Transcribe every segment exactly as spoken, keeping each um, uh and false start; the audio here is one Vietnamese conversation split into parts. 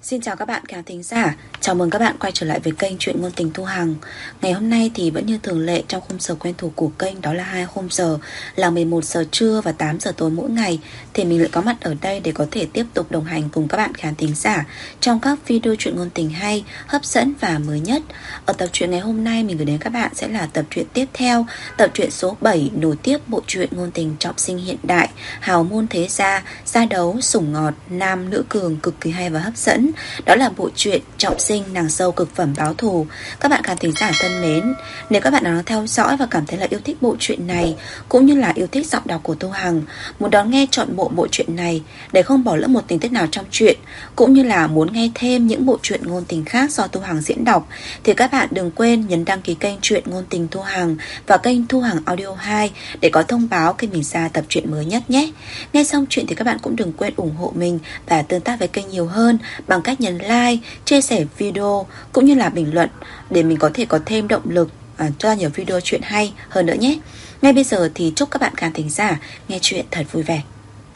Xin chào các bạn khán thính giả, chào mừng các bạn quay trở lại với kênh Chuyện Ngôn Tình Thu Hằng. Ngày hôm nay thì vẫn như thường lệ trong khung giờ quen thuộc của kênh, đó là hai khung giờ là mười một giờ trưa và tám giờ tối mỗi ngày. Thì mình lại có mặt ở đây để có thể tiếp tục đồng hành cùng các bạn khán thính giả trong các video chuyện ngôn tình hay, hấp dẫn và mới nhất. Ở tập truyện ngày hôm nay mình gửi đến các bạn sẽ là tập truyện tiếp theo, tập truyện số bảy, nối tiếp bộ truyện ngôn tình trọng sinh hiện đại, hào môn thế gia, gia đấu, sủng ngọt, nam nữ cường cực kỳ hay và hấp dẫn. Đó là bộ truyện trọng sinh nàng dâu cực phẩm báo thù. Các bạn khán thính giả thân mến, nếu các bạn đang theo dõi và cảm thấy là yêu thích bộ truyện này, cũng như là yêu thích giọng đọc của Thu Hằng, muốn đón nghe trọn bộ bộ truyện này để không bỏ lỡ một tình tiết nào trong truyện, cũng như là muốn nghe thêm những bộ truyện ngôn tình khác do Thu Hằng diễn đọc, thì các bạn đừng quên nhấn đăng ký kênh Truyện Ngôn Tình Thu Hằng và kênh Thu Hằng Audio hai để có thông báo khi mình ra tập truyện mới nhất nhé. Nghe xong chuyện thì các bạn cũng đừng quên ủng hộ mình và tương tác với kênh nhiều hơn bằng cách nhấn like, chia sẻ video cũng như là bình luận để mình có thể có thêm động lực à, cho nhiều video chuyện hay hơn nữa nhé. Ngay bây giờ thì chúc các bạn khán thính giả nghe chuyện thật vui vẻ.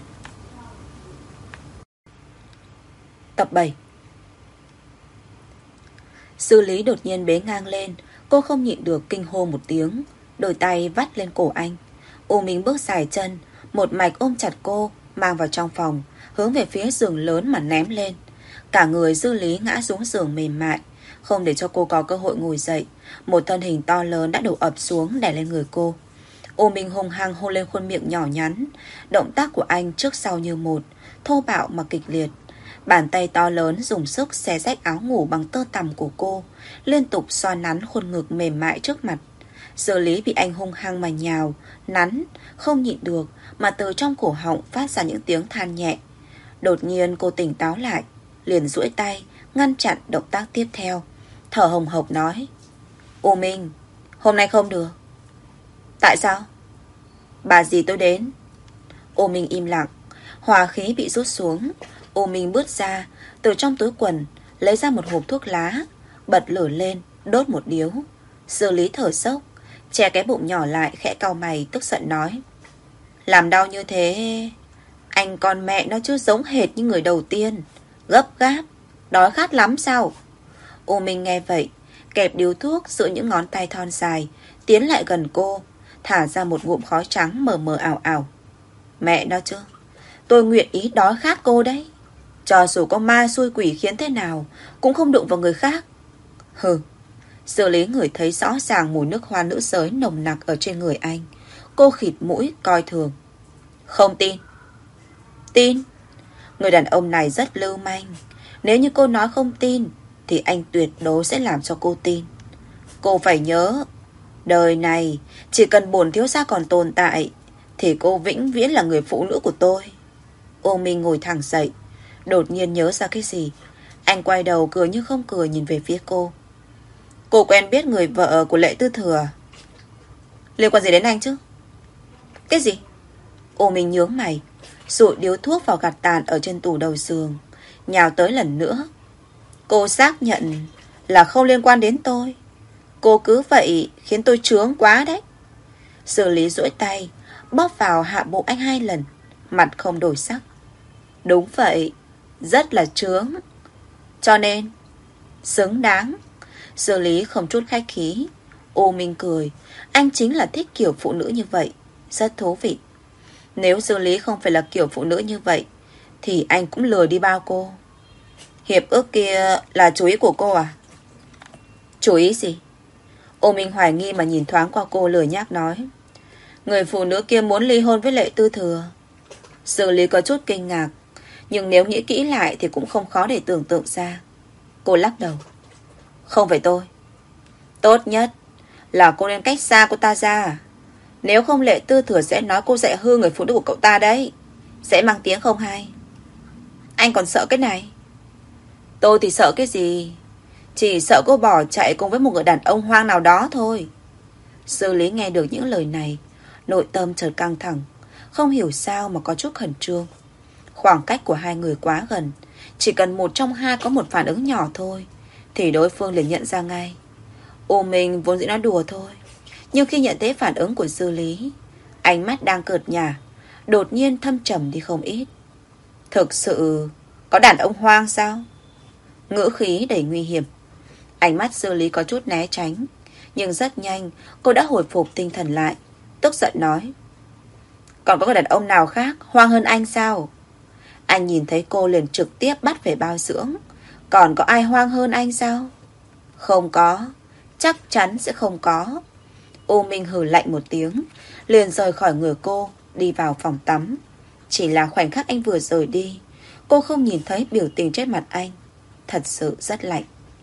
Tập bảy. Sư Lý đột nhiên bế ngang lên, cô không nhịn được kinh hô một tiếng, đôi tay vắt lên cổ anh. U Minh bước dài chân, một mạch ôm chặt cô, mang vào trong phòng, hướng về phía giường lớn mà ném lên. Cả người Dư Lý ngã xuống giường mềm mại, không để cho cô có cơ hội ngồi dậy. Một thân hình to lớn đã đổ ập xuống đè lên người cô. U Minh hung hăng hôn lên khuôn miệng nhỏ nhắn. Động tác của anh trước sau như một, thô bạo mà kịch liệt. Bàn tay to lớn dùng sức xé rách áo ngủ bằng tơ tằm của cô, liên tục xoa nắn khuôn ngực mềm mại trước mặt. Dư Lý bị anh hung hăng mà nhào, nắn, không nhịn được mà từ trong cổ họng phát ra những tiếng than nhẹ. Đột nhiên cô tỉnh táo lại, liền duỗi tay ngăn chặn động tác tiếp theo, thở hồng hộc nói: U Minh, hôm nay không được. Tại sao? Bà dì tôi đến. U Minh im lặng, hòa khí bị rút xuống. U Minh bước ra, từ trong túi quần lấy ra một hộp thuốc lá, bật lửa lên, đốt một điếu. Dư Lý thở sốc, che cái bụng nhỏ lại, khẽ cau mày tức giận nói: Làm đau như thế, anh con mẹ nó chứ giống hệt như người đầu tiên. Gấp gáp, đói khát lắm sao? U Minh nghe vậy, kẹp điếu thuốc giữa những ngón tay thon dài, tiến lại gần cô, thả ra một ngụm khói trắng mờ mờ ảo ảo. Mẹ nó chứ, tôi nguyện ý đói khát cô đấy. Cho dù có ma xui quỷ khiến thế nào, cũng không đụng vào người khác. Hừ. Xử lý ngửi thấy rõ ràng mùi nước hoa nữ giới nồng nặc ở trên người anh. Cô khịt mũi coi thường. Không tin. Tin. Người đàn ông này rất lưu manh. Nếu như cô nói không tin thì anh tuyệt đối sẽ làm cho cô tin. Cô phải nhớ, đời này chỉ cần bổn thiếu gia còn tồn tại thì cô vĩnh viễn là người phụ nữ của tôi. U Minh ngồi thẳng dậy, đột nhiên nhớ ra cái gì. Anh quay đầu cười như không cười nhìn về phía cô. Cô quen biết người vợ của Lệ Tư Thừa. Liên quan gì đến anh chứ? Cái gì? U Minh nhướng mày, dụi điếu thuốc vào gạt tàn ở trên tủ đầu giường, nhào tới lần nữa. Cô xác nhận là không liên quan đến tôi. Cô cứ vậy khiến tôi chướng quá đấy. Xử lý duỗi tay bóp vào hạ bộ anh hai lần, mặt không đổi sắc. Đúng vậy, rất là chướng. Cho nên xứng đáng. Xử lý không chút khách khí. U Minh cười, anh chính là thích kiểu phụ nữ như vậy, rất thú vị. Nếu Xử lý không phải là kiểu phụ nữ như vậy thì anh cũng lừa đi bao cô. Hiệp ước kia là chú ý của cô à? Chú ý gì? U Minh hoài nghi mà nhìn thoáng qua cô, lười nhác nói: Người phụ nữ kia muốn ly hôn với Lệ Tư Thừa. Xử lý có chút kinh ngạc, nhưng nếu nghĩ kỹ lại thì cũng không khó để tưởng tượng ra. Cô lắc đầu: Không phải tôi. Tốt nhất là cô nên cách xa cô ta ra. Nếu không Lệ Tư Thừa sẽ nói cô dạy hư người phụ nữ của cậu ta đấy, sẽ mang tiếng không hay. Anh còn sợ cái này? Tôi thì sợ cái gì? Chỉ sợ cô bỏ chạy cùng với một người đàn ông hoang nào đó thôi. Sư Lý nghe được những lời này, nội tâm chợt căng thẳng, không hiểu sao mà có chút khẩn trương. Khoảng cách của hai người quá gần, chỉ cần một trong hai có một phản ứng nhỏ thôi thì đối phương liền nhận ra ngay. U Minh vốn dĩ nói đùa thôi, nhưng khi nhận thấy phản ứng của Sư Lý, ánh mắt đang cợt nhả đột nhiên thâm trầm đi không ít. Thực sự có đàn ông hoang sao? ngữ khí đầy nguy hiểm. Ánh mắt Dư Lý có chút né tránh, nhưng rất nhanh cô đã hồi phục tinh thần lại, tức giận nói: Còn có người đàn ông nào khác hoang hơn anh sao? Anh nhìn thấy cô liền trực tiếp bắt về bao dưỡng. Còn có ai hoang hơn anh sao? Không có, chắc chắn sẽ không có. U Minh hừ lạnh một tiếng, liền rời khỏi người cô, đi vào phòng tắm. Chỉ là khoảnh khắc anh vừa rời đi, cô không nhìn thấy biểu tình trên mặt anh. Thật sự rất lạnh.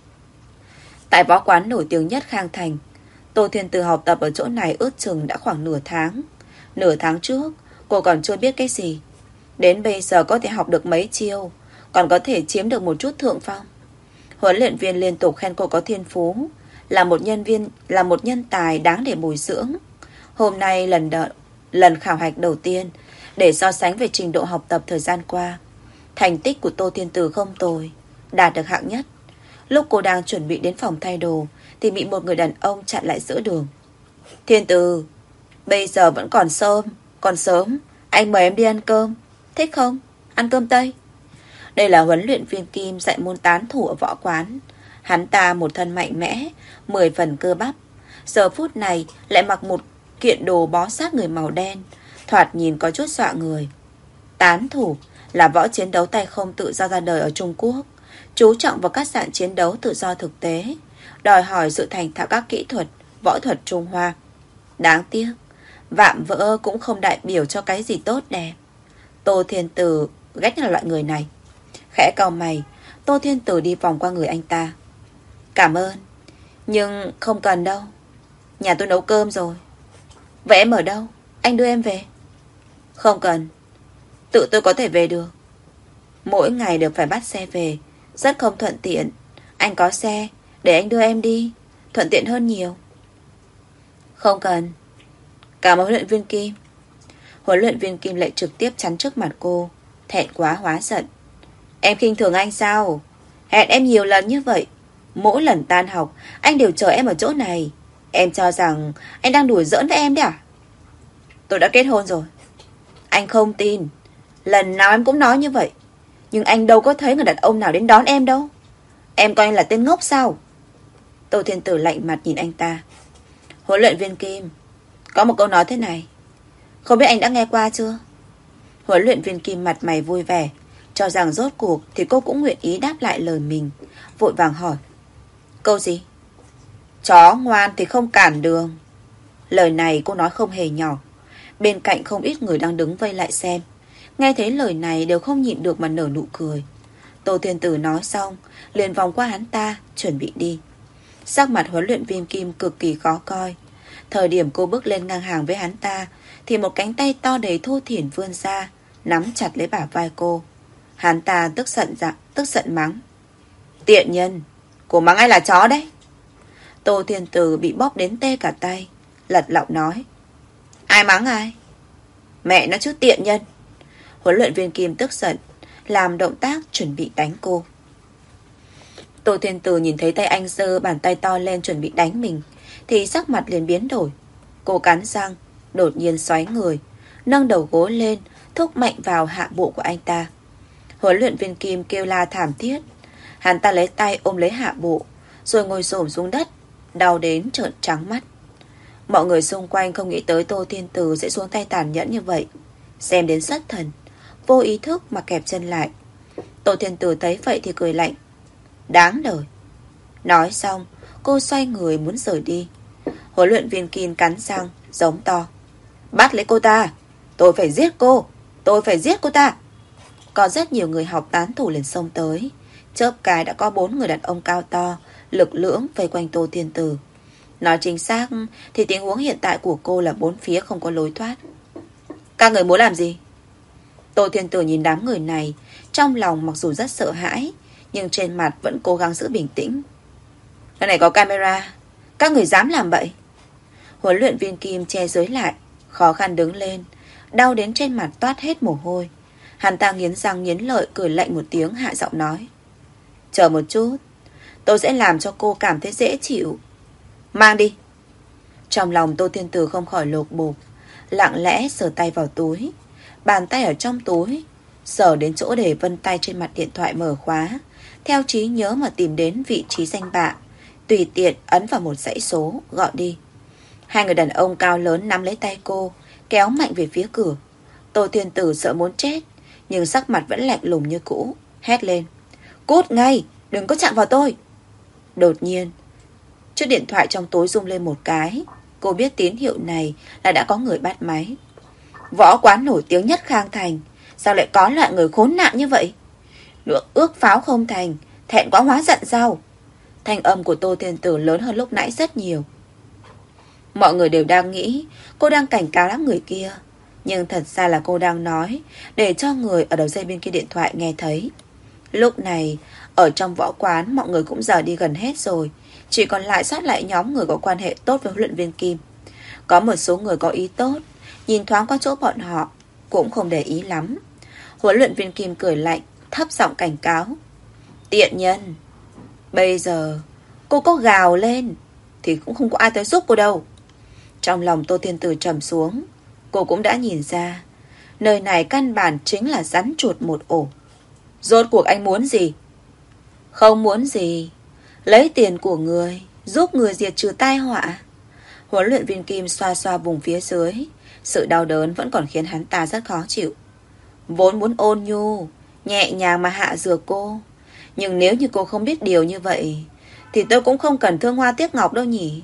Tại võ quán nổi tiếng nhất Khang Thành, Tô Thiên Từ học tập ở chỗ này ước chừng đã khoảng nửa tháng. Nửa tháng trước, cô còn chưa biết cái gì. Đến bây giờ có thể học được mấy chiêu, còn có thể chiếm được một chút thượng phong. Huấn luyện viên liên tục khen cô có thiên phú, là một nhân viên, là một nhân tài đáng để bồi dưỡng. Hôm nay lần đợi, lần khảo hạch đầu tiên, để so sánh về trình độ học tập thời gian qua, thành tích của Tô Thiên Từ không tồi, đạt được hạng nhất. Lúc cô đang chuẩn bị đến phòng thay đồ thì bị một người đàn ông chặn lại giữa đường. Thiên Từ, bây giờ vẫn còn sớm, còn sớm, anh mời em đi ăn cơm. Thích không? Ăn cơm Tây. Đây là huấn luyện viên Kim dạy môn tán thủ ở võ quán. Hắn ta một thân mạnh mẽ, mười phần cơ bắp. Giờ phút này lại mặc một kiện đồ bó sát người màu đen, thoạt nhìn có chút dọa người. Tán thủ là võ chiến đấu tay không tự do ra đời ở Trung Quốc, chú trọng vào các dạng chiến đấu tự do thực tế, đòi hỏi sự thành thạo các kỹ thuật võ thuật Trung Hoa. Đáng tiếc, vạm vỡ cũng không đại biểu cho cái gì tốt đẹp. Tô Thiên Từ ghét là loại người này. Khẽ cau mày, Tô Thiên Từ đi vòng qua người anh ta. Cảm ơn, nhưng không cần đâu. Nhà tôi nấu cơm rồi. Vậy em ở đâu? Anh đưa em về. Không cần, tự tôi có thể về được. Mỗi ngày đều phải bắt xe về, rất không thuận tiện. Anh có xe, để anh đưa em đi, thuận tiện hơn nhiều. Không cần. Cảm ơn huấn luyện viên Kim. Huấn luyện viên Kim lại trực tiếp chắn trước mặt cô, thẹn quá hóa giận. Em khinh thường anh sao? Hẹn em nhiều lần như vậy, mỗi lần tan học anh đều chờ em ở chỗ này. Em cho rằng anh đang đùa giỡn với em đấy à? Tôi đã kết hôn rồi. Anh không tin. Lần nào em cũng nói như vậy, nhưng anh đâu có thấy người đàn ông nào đến đón em đâu. Em coi anh là tên ngốc sao? Tô Thiên Tử lạnh mặt nhìn anh ta. Huấn luyện viên Kim, có một câu nói thế này, không biết anh đã nghe qua chưa? Huấn luyện viên Kim mặt mày vui vẻ, cho rằng rốt cuộc thì cô cũng nguyện ý đáp lại lời mình, vội vàng hỏi. Câu gì? Chó ngoan thì không cản đường. Lời này cô nói không hề nhỏ. Bên cạnh không ít người đang đứng vây lại xem, nghe thấy lời này đều không nhịn được mà nở nụ cười. Tô Thiên Tử nói xong, liền vòng qua hắn ta, chuẩn bị đi. Sắc mặt huấn luyện viên Kim cực kỳ khó coi. Thời điểm cô bước lên ngang hàng với hắn ta, thì một cánh tay to đầy thô thiển vươn ra, nắm chặt lấy bả vai cô. Hắn ta tức giận dạ, tức giận mắng. Tiện nhân, cô mắng ai là chó đấy? Tô Thiên Tử bị bóp đến tê cả tay, lật lọng nói. Ai mắng ai? Mẹ nó chứ tiện nhân. Huấn luyện viên Kim tức giận, làm động tác chuẩn bị đánh cô. Tô Thiên Tử nhìn thấy tay anh giơ bàn tay to lên chuẩn bị đánh mình, thì sắc mặt liền biến đổi. Cô cắn răng, đột nhiên xoáy người, nâng đầu gối lên, thúc mạnh vào hạ bộ của anh ta. Huấn luyện viên Kim kêu la thảm thiết. Hắn ta lấy tay ôm lấy hạ bộ, rồi ngồi xổm xuống đất, đau đến trợn trắng mắt. Mọi người xung quanh không nghĩ tới Tô Thiên Tử sẽ xuống tay tàn nhẫn như vậy, xem đến xuất thần, vô ý thức mà kẹp chân lại. Tô Thiên Tử thấy vậy thì cười lạnh. Đáng đời. Nói xong, cô xoay người muốn rời đi. Huấn luyện viên Kim cắn răng, giống to. Bắt lấy cô ta. Tôi phải giết cô. Tôi phải giết cô ta. Có rất nhiều người học tán thủ liền xông tới. Chớp cái đã có bốn người đàn ông cao to, lực lưỡng vây quanh Tô Thiên Tử. Nói chính xác thì tình huống hiện tại của cô là bốn phía không có lối thoát. Các người muốn làm gì? Tô Thiên Tử nhìn đám người này, trong lòng mặc dù rất sợ hãi, nhưng trên mặt vẫn cố gắng giữ bình tĩnh. Cái này có camera, các người dám làm vậy? Huấn luyện viên Kim che dưới lại, khó khăn đứng lên, đau đến trên mặt toát hết mồ hôi. Hắn ta nghiến răng nghiến lợi cười lạnh một tiếng, hạ giọng nói. Chờ một chút, tôi sẽ làm cho cô cảm thấy dễ chịu. Mang đi. Trong lòng Tô Thiên Tử không khỏi lột bột, lặng lẽ sờ tay vào túi. Bàn tay ở trong túi, sờ đến chỗ để vân tay trên mặt điện thoại mở khóa, theo trí nhớ mà tìm đến vị trí danh bạ, tùy tiện ấn vào một dãy số, gọi đi. Hai người đàn ông cao lớn nắm lấy tay cô, kéo mạnh về phía cửa. Tô Thiên Tử sợ muốn chết, nhưng sắc mặt vẫn lạnh lùng như cũ, hét lên: Cút ngay, đừng có chạm vào tôi. Đột nhiên, chiếc điện thoại trong túi rung lên một cái. Cô biết tín hiệu này là đã có người bắt máy. Võ quán nổi tiếng nhất Khang Thành, sao lại có loại người khốn nạn như vậy? Nữa ước pháo không thành, thẹn quá hóa giận sao? Thanh âm của Tô Thiên Tử lớn hơn lúc nãy rất nhiều. Mọi người đều đang nghĩ cô đang cảnh cáo đám người kia, nhưng thật ra là cô đang nói để cho người ở đầu dây bên kia điện thoại nghe thấy. Lúc này, ở trong võ quán mọi người cũng giờ đi gần hết rồi, chỉ còn lại sót lại nhóm người có quan hệ tốt với huấn luyện viên Kim. Có một số người có ý tốt, nhìn thoáng qua chỗ bọn họ, cũng không để ý lắm. Huấn luyện viên Kim cười lạnh, thấp giọng cảnh cáo: Tiện nhân, bây giờ cô có gào lên thì cũng không có ai tới giúp cô đâu. Trong lòng Tô Thiên Tử trầm xuống. Cô cũng đã nhìn ra nơi này căn bản chính là rắn chuột một ổ. Rốt cuộc anh muốn gì? Không muốn gì, lấy tiền của người, giúp người diệt trừ tai họa. Huấn luyện viên Kim xoa xoa vùng phía dưới. Sự đau đớn vẫn còn khiến hắn ta rất khó chịu. Vốn muốn ôn nhu, nhẹ nhàng mà hạ dược cô, nhưng nếu như cô không biết điều như vậy thì tôi cũng không cần thương hoa tiếc ngọc đâu nhỉ.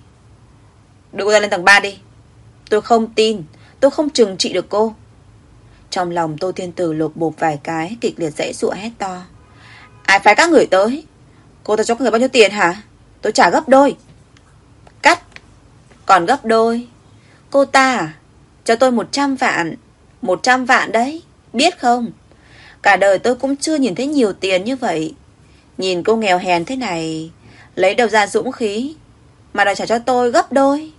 Đưa cô ta lên tầng ba đi. Tôi không tin, tôi không trừng trị được cô. Trong lòng Tô Thiên Tử lột bột vài cái, kịch liệt giãy giụa hét to: Ai phái các người tới? Cô ta cho các người bao nhiêu tiền hả? Tôi trả gấp đôi. Cắt. Còn gấp đôi? Cô ta à? Cho tôi một trăm vạn. Một trăm vạn đấy, biết không? Cả đời tôi cũng chưa nhìn thấy nhiều tiền như vậy. Nhìn cô nghèo hèn thế này, lấy đâu ra dũng khí mà đòi trả cho tôi gấp đôi?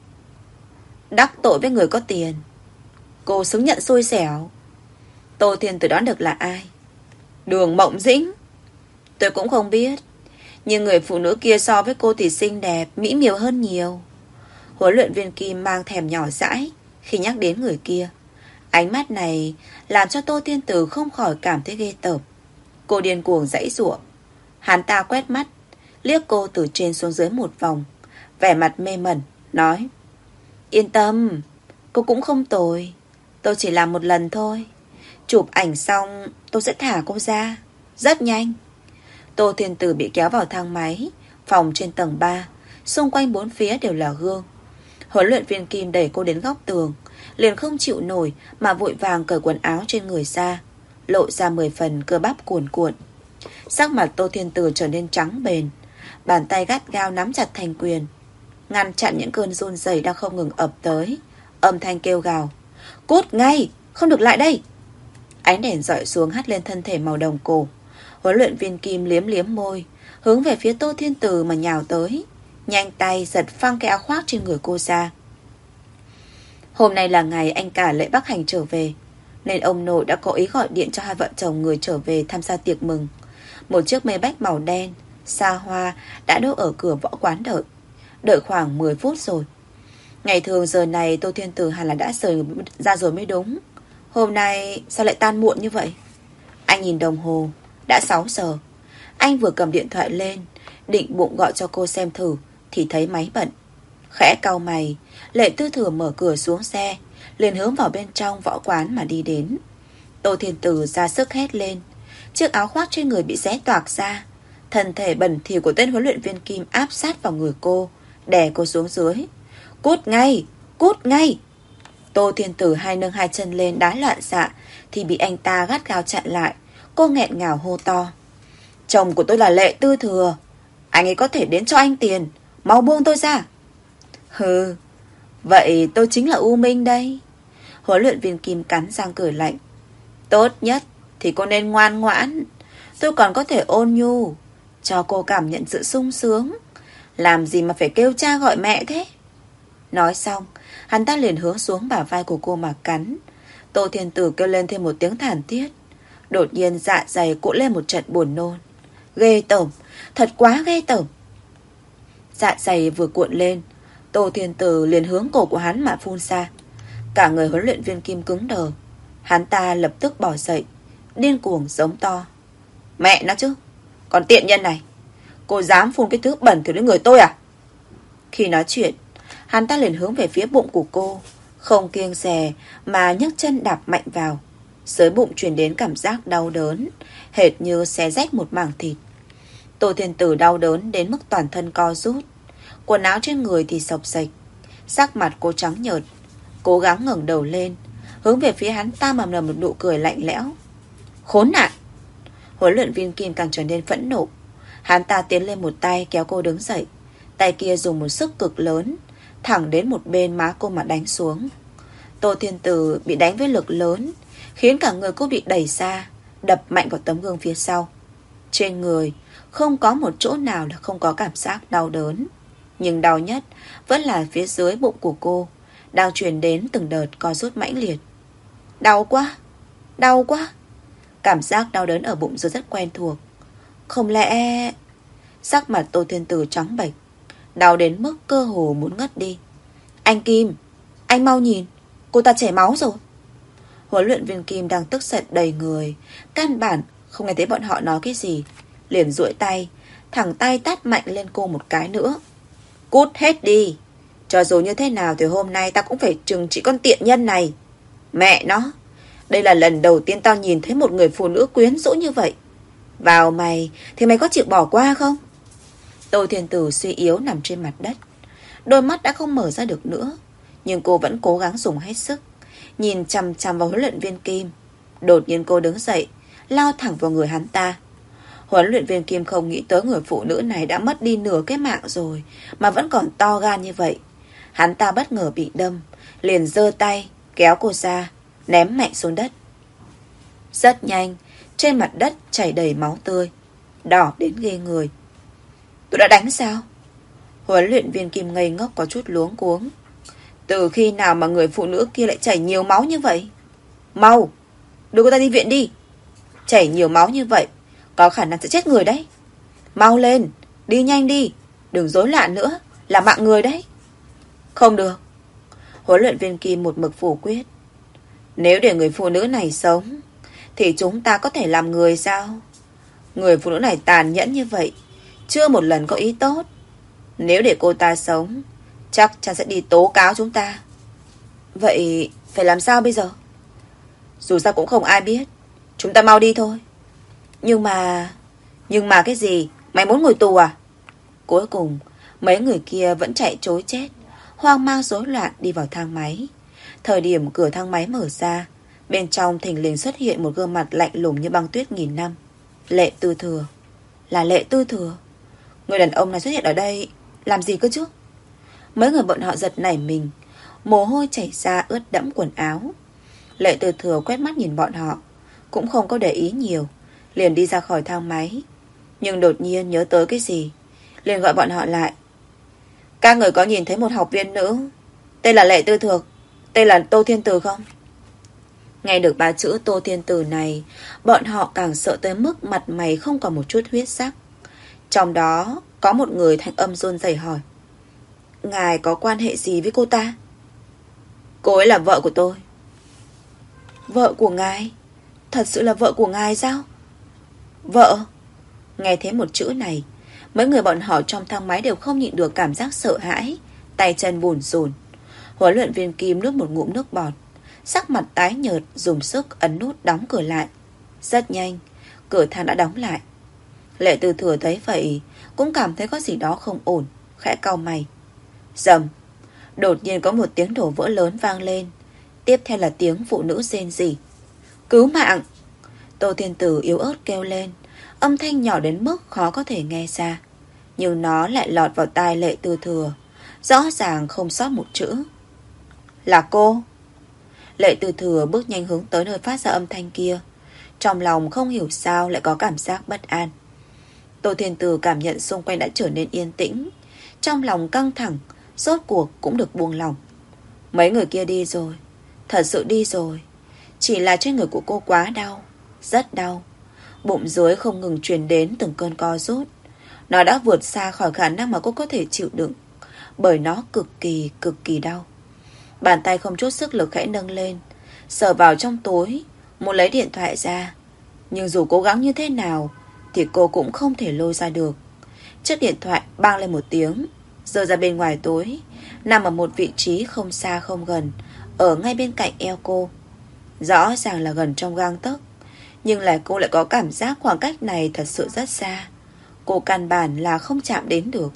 Đắc tội với người có tiền, cô xứng nhận xui xẻo. Tô Thiên Tử đoán được là ai. Đường Mộng Dĩnh. Tôi cũng không biết, nhưng người phụ nữ kia so với cô thì xinh đẹp, mỹ miều hơn nhiều. Huấn luyện viên Kim mang thèm nhỏ dãi khi nhắc đến người kia. Ánh mắt này làm cho Tô Thiên Tử không khỏi cảm thấy ghê tởm. Cô điên cuồng giãy giụa. Hắn ta quét mắt, liếc cô từ trên xuống dưới một vòng, vẻ mặt mê mẩn, nói: Yên tâm, cô cũng không tồi. Tôi chỉ làm một lần thôi. Chụp ảnh xong tôi sẽ thả cô ra. Rất nhanh. Tô Thiên Tử bị kéo vào thang máy. Phòng trên tầng ba, xung quanh bốn phía đều là gương. Huấn luyện viên Kim đẩy cô đến góc tường, liền không chịu nổi mà vội vàng cởi quần áo trên người ra, lộ ra mười phần cơ bắp cuồn cuộn. Sắc mặt Tô Thiên Tử trở nên trắng bền, bàn tay gắt gao nắm chặt thành quyền, ngăn chặn những cơn run rẩy đang không ngừng ập tới. Âm thanh kêu gào: Cút ngay, không được lại đây. Ánh đèn dọi xuống hắt lên thân thể màu đồng cổ. Huấn luyện viên Kim liếm liếm môi, hướng về phía Tô Thiên Tử mà nhào tới, nhanh tay giật phăng cái áo khoác trên người cô ra. Hôm nay là ngày anh cả Lệ Bắc Hành trở về, nên ông nội đã có ý gọi điện cho hai vợ chồng người trở về tham gia tiệc mừng. Một chiếc Maybach màu đen xa hoa đã đỗ ở cửa võ quán đợi. Đợi khoảng mười phút rồi. Ngày thường giờ này Tô Thiên Tử hẳn là đã rời ra rồi mới đúng. Hôm nay sao lại tan muộn như vậy? Anh nhìn đồng hồ, đã sáu giờ. Anh vừa cầm điện thoại lên, định bụng gọi cho cô xem thử, thì thấy máy bận. Khẽ cau mày, Lệ Tư Thừa mở cửa xuống xe, liền hướng vào bên trong võ quán mà đi đến. Tô Thiên Tử ra sức hét lên. Chiếc áo khoác trên người bị xé toạc ra. Thân thể bẩn thỉu của tên huấn luyện viên Kim áp sát vào người cô, đè cô xuống dưới. Cút ngay, cút ngay. Tô Thiên Tử hai nâng hai chân lên đá loạn xạ, thì bị anh ta gắt gao chặn lại. Cô nghẹn ngào hô to: Chồng của tôi là Lệ Tư Thừa, anh ấy có thể đến cho anh tiền, mau buông tôi ra. Hừ, vậy tôi chính là U Minh đây. Huấn luyện viên Kim cắn răng cười lạnh. Tốt nhất thì cô nên ngoan ngoãn, tôi còn có thể ôn nhu, cho cô cảm nhận sự sung sướng. Làm gì mà phải kêu cha gọi mẹ thế? Nói xong, hắn ta liền hướng xuống bả vai của cô mà cắn. Tô Thiên Tử kêu lên thêm một tiếng thảm thiết. Đột nhiên dạ dày cuộn lên một trận buồn nôn. Ghê tởm, thật quá ghê tởm. Dạ dày vừa cuộn lên, Tô Thiên Tử liền hướng cổ của hắn mà phun ra. Cả người huấn luyện viên Kim cứng đờ. Hắn ta lập tức bỏ dậy, điên cuồng giống to: Mẹ nó chứ, Còn tiện nhân này, cô dám phun cái thứ bẩn thỉu đến người tôi à? Khi nói chuyện, hắn ta liền hướng về phía bụng của cô, không kiêng dè mà nhấc chân đạp mạnh vào. Dưới bụng truyền đến cảm giác đau đớn, hệt như xé rách một mảng thịt. Tô Thiên Tử đau đớn đến mức toàn thân co rút, quần áo trên người thì xộc xệch, sắc mặt cô trắng nhợt, cố gắng ngẩng đầu lên, hướng về phía hắn ta mà nở một nụ cười lạnh lẽo. Khốn nạn! Huấn luyện viên Kim càng trở nên phẫn nộ. Hắn ta tiến lên một tay kéo cô đứng dậy, tay kia dùng một sức cực lớn, thẳng đến một bên má cô mà đánh xuống. Tô Thiên Tử bị đánh với lực lớn, khiến cả người cô bị đẩy xa, đập mạnh vào tấm gương phía sau. Trên người không có một chỗ nào là không có cảm giác đau đớn, nhưng đau nhất vẫn là phía dưới bụng của cô, đang truyền đến từng đợt co rút mãnh liệt. Đau quá, đau quá. Cảm giác đau đớn ở bụng dưới rất quen thuộc. Không lẽ... Sắc mặt Tô Thiên Tử trắng bệch, đau đến mức cơ hồ muốn ngất đi. Anh Kim, anh mau nhìn, cô ta chảy máu rồi. Huấn luyện viên Kim đang tức giận đầy người, căn bản không nghe thấy bọn họ nói cái gì, liền duỗi tay, thẳng tay tát mạnh lên cô một cái nữa. Cút hết đi. Cho dù như thế nào thì hôm nay ta cũng phải trừng trị con tiện nhân này. Mẹ nó, đây là lần đầu tiên tao nhìn thấy một người phụ nữ quyến rũ như vậy. Vào mày thì mày có chịu bỏ qua không? Tô Thiên Tử suy yếu nằm trên mặt đất, đôi mắt đã không mở ra được nữa, nhưng cô vẫn cố gắng dùng hết sức, nhìn chằm chằm vào huấn luyện viên Kim. Đột nhiên cô đứng dậy, lao thẳng vào người hắn ta. Huấn luyện viên Kim không nghĩ tới người phụ nữ này đã mất đi nửa cái mạng rồi mà vẫn còn to gan như vậy. Hắn ta bất ngờ bị đâm, liền giơ tay kéo cô ra, ném mạnh xuống đất. Rất nhanh, trên mặt đất chảy đầy máu tươi, đỏ đến ghê người. Tôi đã đánh sao? Huấn luyện viên Kim ngây ngốc có chút luống cuống. Từ khi nào mà người phụ nữ kia lại chảy nhiều máu như vậy? Mau, đưa cô ta đi viện đi. Chảy nhiều máu như vậy có khả năng sẽ chết người đấy. Mau lên, đi nhanh đi, đừng rối loạn nữa, là mạng người đấy. Không được. Huấn luyện viên Kim một mực phủ quyết. Nếu để người phụ nữ này sống thì chúng ta có thể làm người sao? Người phụ nữ này tàn nhẫn như vậy, chưa một lần có ý tốt. Nếu để cô ta sống, chắc chắn sẽ đi tố cáo chúng ta. Vậy phải làm sao bây giờ? Dù sao cũng không ai biết, chúng ta mau đi thôi. Nhưng mà... Nhưng mà cái gì? Mày muốn ngồi tù à? Cuối cùng mấy người kia vẫn chạy trối chết, hoang mang rối loạn đi vào thang máy. Thời điểm cửa thang máy mở ra, bên trong thình lình xuất hiện một gương mặt lạnh lùng như băng tuyết nghìn năm. Lệ Tư Thừa. Là Lệ Tư Thừa. Người đàn ông này xuất hiện ở đây làm gì cơ chứ? Mấy người bọn họ giật nảy mình, mồ hôi chảy ra ướt đẫm quần áo. Lệ Tư Thừa quét mắt nhìn bọn họ, cũng không có để ý nhiều, liền đi ra khỏi thang máy. Nhưng đột nhiên nhớ tới cái gì, liền gọi bọn họ lại. Các người có nhìn thấy một học viên nữ tên là Lệ Tư Thừa, tên là Tô Thiên Tử không? Nghe được ba chữ Tô Thiên Tử này, bọn họ càng sợ tới mức mặt mày không còn một chút huyết sắc. Trong đó có một người thanh âm run rẩy hỏi. Ngài có quan hệ gì với cô ta? Cô ấy là vợ của tôi. Vợ của ngài? Thật sự là vợ của ngài sao? Vợ? Nghe thấy một chữ này, mấy người bọn họ trong thang máy đều không nhịn được cảm giác sợ hãi, tay chân bủn rủn. Huấn luyện viên Kim nuốt một ngụm nước bọt, sắc mặt tái nhợt, dùng sức ấn nút đóng cửa lại. Rất nhanh, cửa thang đã đóng lại. Lệ Tư Thừa thấy vậy cũng cảm thấy có gì đó không ổn, khẽ cau mày. Rầm. Đột nhiên có một tiếng đổ vỡ lớn vang lên, tiếp theo là tiếng phụ nữ rên rỉ. Cứu mạng! Tô Thiên Tử yếu ớt kêu lên, âm thanh nhỏ đến mức khó có thể nghe ra, nhưng nó lại lọt vào tai Lệ Tư Thừa, rõ ràng không sót một chữ. Là cô. Lệ Tư Thừa bước nhanh hướng tới nơi phát ra âm thanh kia, trong lòng không hiểu sao lại có cảm giác bất an. Tô Thiên Tử cảm nhận xung quanh đã trở nên yên tĩnh, trong lòng căng thẳng, rốt cuộc cũng được buông lòng. Mấy người kia đi rồi, thật sự đi rồi. Chỉ là trên người của cô quá đau, rất đau. Bụng dưới không ngừng truyền đến từng cơn co rút. Nó đã vượt xa khỏi khả năng mà cô có thể chịu đựng, bởi nó cực kỳ cực kỳ đau. Bàn tay không chút sức lực khẽ nâng lên, sờ vào trong túi, muốn lấy điện thoại ra. Nhưng dù cố gắng như thế nào thì cô cũng không thể lôi ra được. Chiếc điện thoại bang lên một tiếng, rơi ra bên ngoài tối, nằm ở một vị trí không xa không gần, ở ngay bên cạnh eo cô. Rõ ràng là gần trong gang tấc, nhưng lại cô lại có cảm giác khoảng cách này thật sự rất xa. Cô căn bản là không chạm đến được.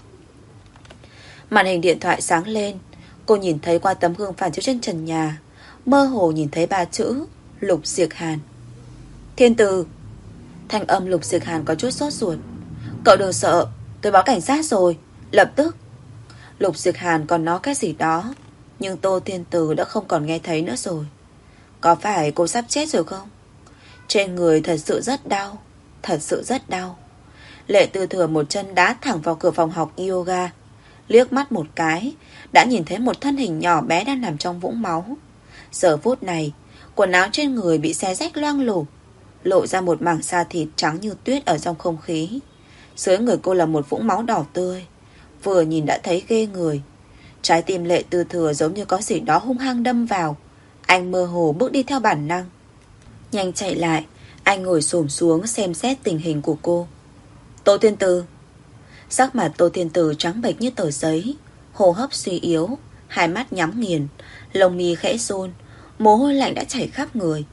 Màn hình điện thoại sáng lên. Cô nhìn thấy qua tấm gương phản chiếu trên trần nhà, mơ hồ nhìn thấy ba chữ Lục Diệc Hàn. Thiên Từ. Thanh âm Lục Diệc Hàn có chút sốt ruột. Cậu đừng sợ, tôi báo cảnh sát rồi, lập tức. Lục Diệc Hàn còn nói cái gì đó, nhưng Tô Thiên Từ đã không còn nghe thấy nữa rồi. Có phải cô sắp chết rồi không? Trên người thật sự rất đau, thật sự rất đau. Lệ Tư Thừa một chân đá thẳng vào cửa phòng học yoga. Liếc mắt một cái, đã nhìn thấy một thân hình nhỏ bé đang nằm trong vũng máu. Giờ phút này, quần áo trên người bị xé rách loang lổ, lộ ra một mảng da thịt trắng như tuyết ở trong không khí. Dưới người cô là một vũng máu đỏ tươi, vừa nhìn đã thấy ghê người. Trái tim Lệ Tư Thừa giống như có gì đó hung hăng đâm vào. Anh mơ hồ bước đi theo bản năng. Nhanh chạy lại, anh ngồi xổm xuống xem xét tình hình của cô. Tô Thiên Từ. Sắc mặt Tô Thiên Từ trắng bệch như tờ giấy, hô hấp suy yếu, hai mắt nhắm nghiền, lông mi khẽ run, mồ hôi lạnh đã chảy khắp người.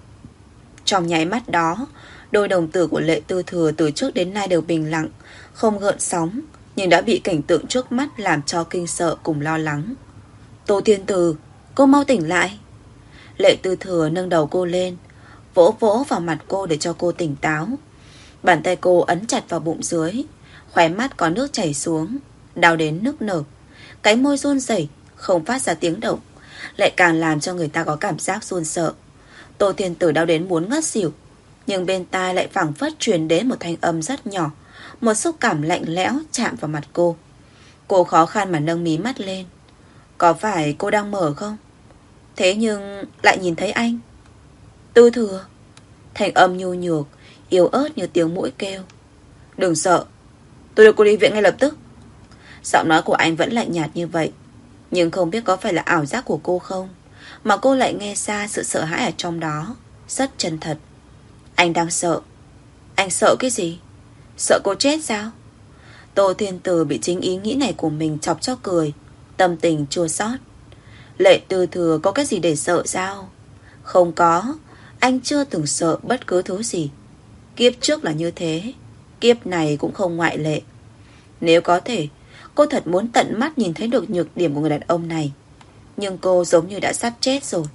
Trong nháy mắt đó, đôi đồng tử của Lệ Tư Thừa từ trước đến nay đều bình lặng, không gợn sóng, nhưng đã bị cảnh tượng trước mắt làm cho kinh sợ cùng lo lắng. Tô Thiên Từ, cô mau tỉnh lại. Lệ Tư Thừa nâng đầu cô lên, vỗ vỗ vào mặt cô để cho cô tỉnh táo. Bàn tay cô ấn chặt vào bụng dưới, khóe mắt có nước chảy xuống, đau đến nức nở. Cái môi run rẩy, không phát ra tiếng động, lại càng làm cho người ta có cảm giác run sợ. Tô Thiên Tử đau đến muốn ngất xỉu, nhưng bên tai lại phảng phất truyền đến một thanh âm rất nhỏ, một xúc cảm lạnh lẽo chạm vào mặt cô. Cô khó khăn mà nâng mí mắt lên. Có phải cô đang mở không? Thế nhưng lại nhìn thấy anh. Tư Thừa. Thanh âm nhu nhược, yếu ớt như tiếng muỗi kêu. Đừng sợ, tôi đưa cô đi viện ngay lập tức. Giọng nói của anh vẫn lạnh nhạt như vậy, nhưng không biết có phải là ảo giác của cô không, mà cô lại nghe ra sự sợ hãi ở trong đó, rất chân thật. Anh đang sợ. Anh sợ cái gì? Sợ cô chết sao? Tô Thiên Từ bị chính ý nghĩ này của mình chọc cho cười, tâm tình chua xót. Lệ Tư Thừa có cái gì để sợ sao? Không có, anh chưa từng sợ bất cứ thứ gì. Kiếp trước là như thế, kiếp này cũng không ngoại lệ. Nếu có thể, cô thật muốn tận mắt nhìn thấy được nhược điểm của người đàn ông này, nhưng cô giống như đã sắp chết rồi.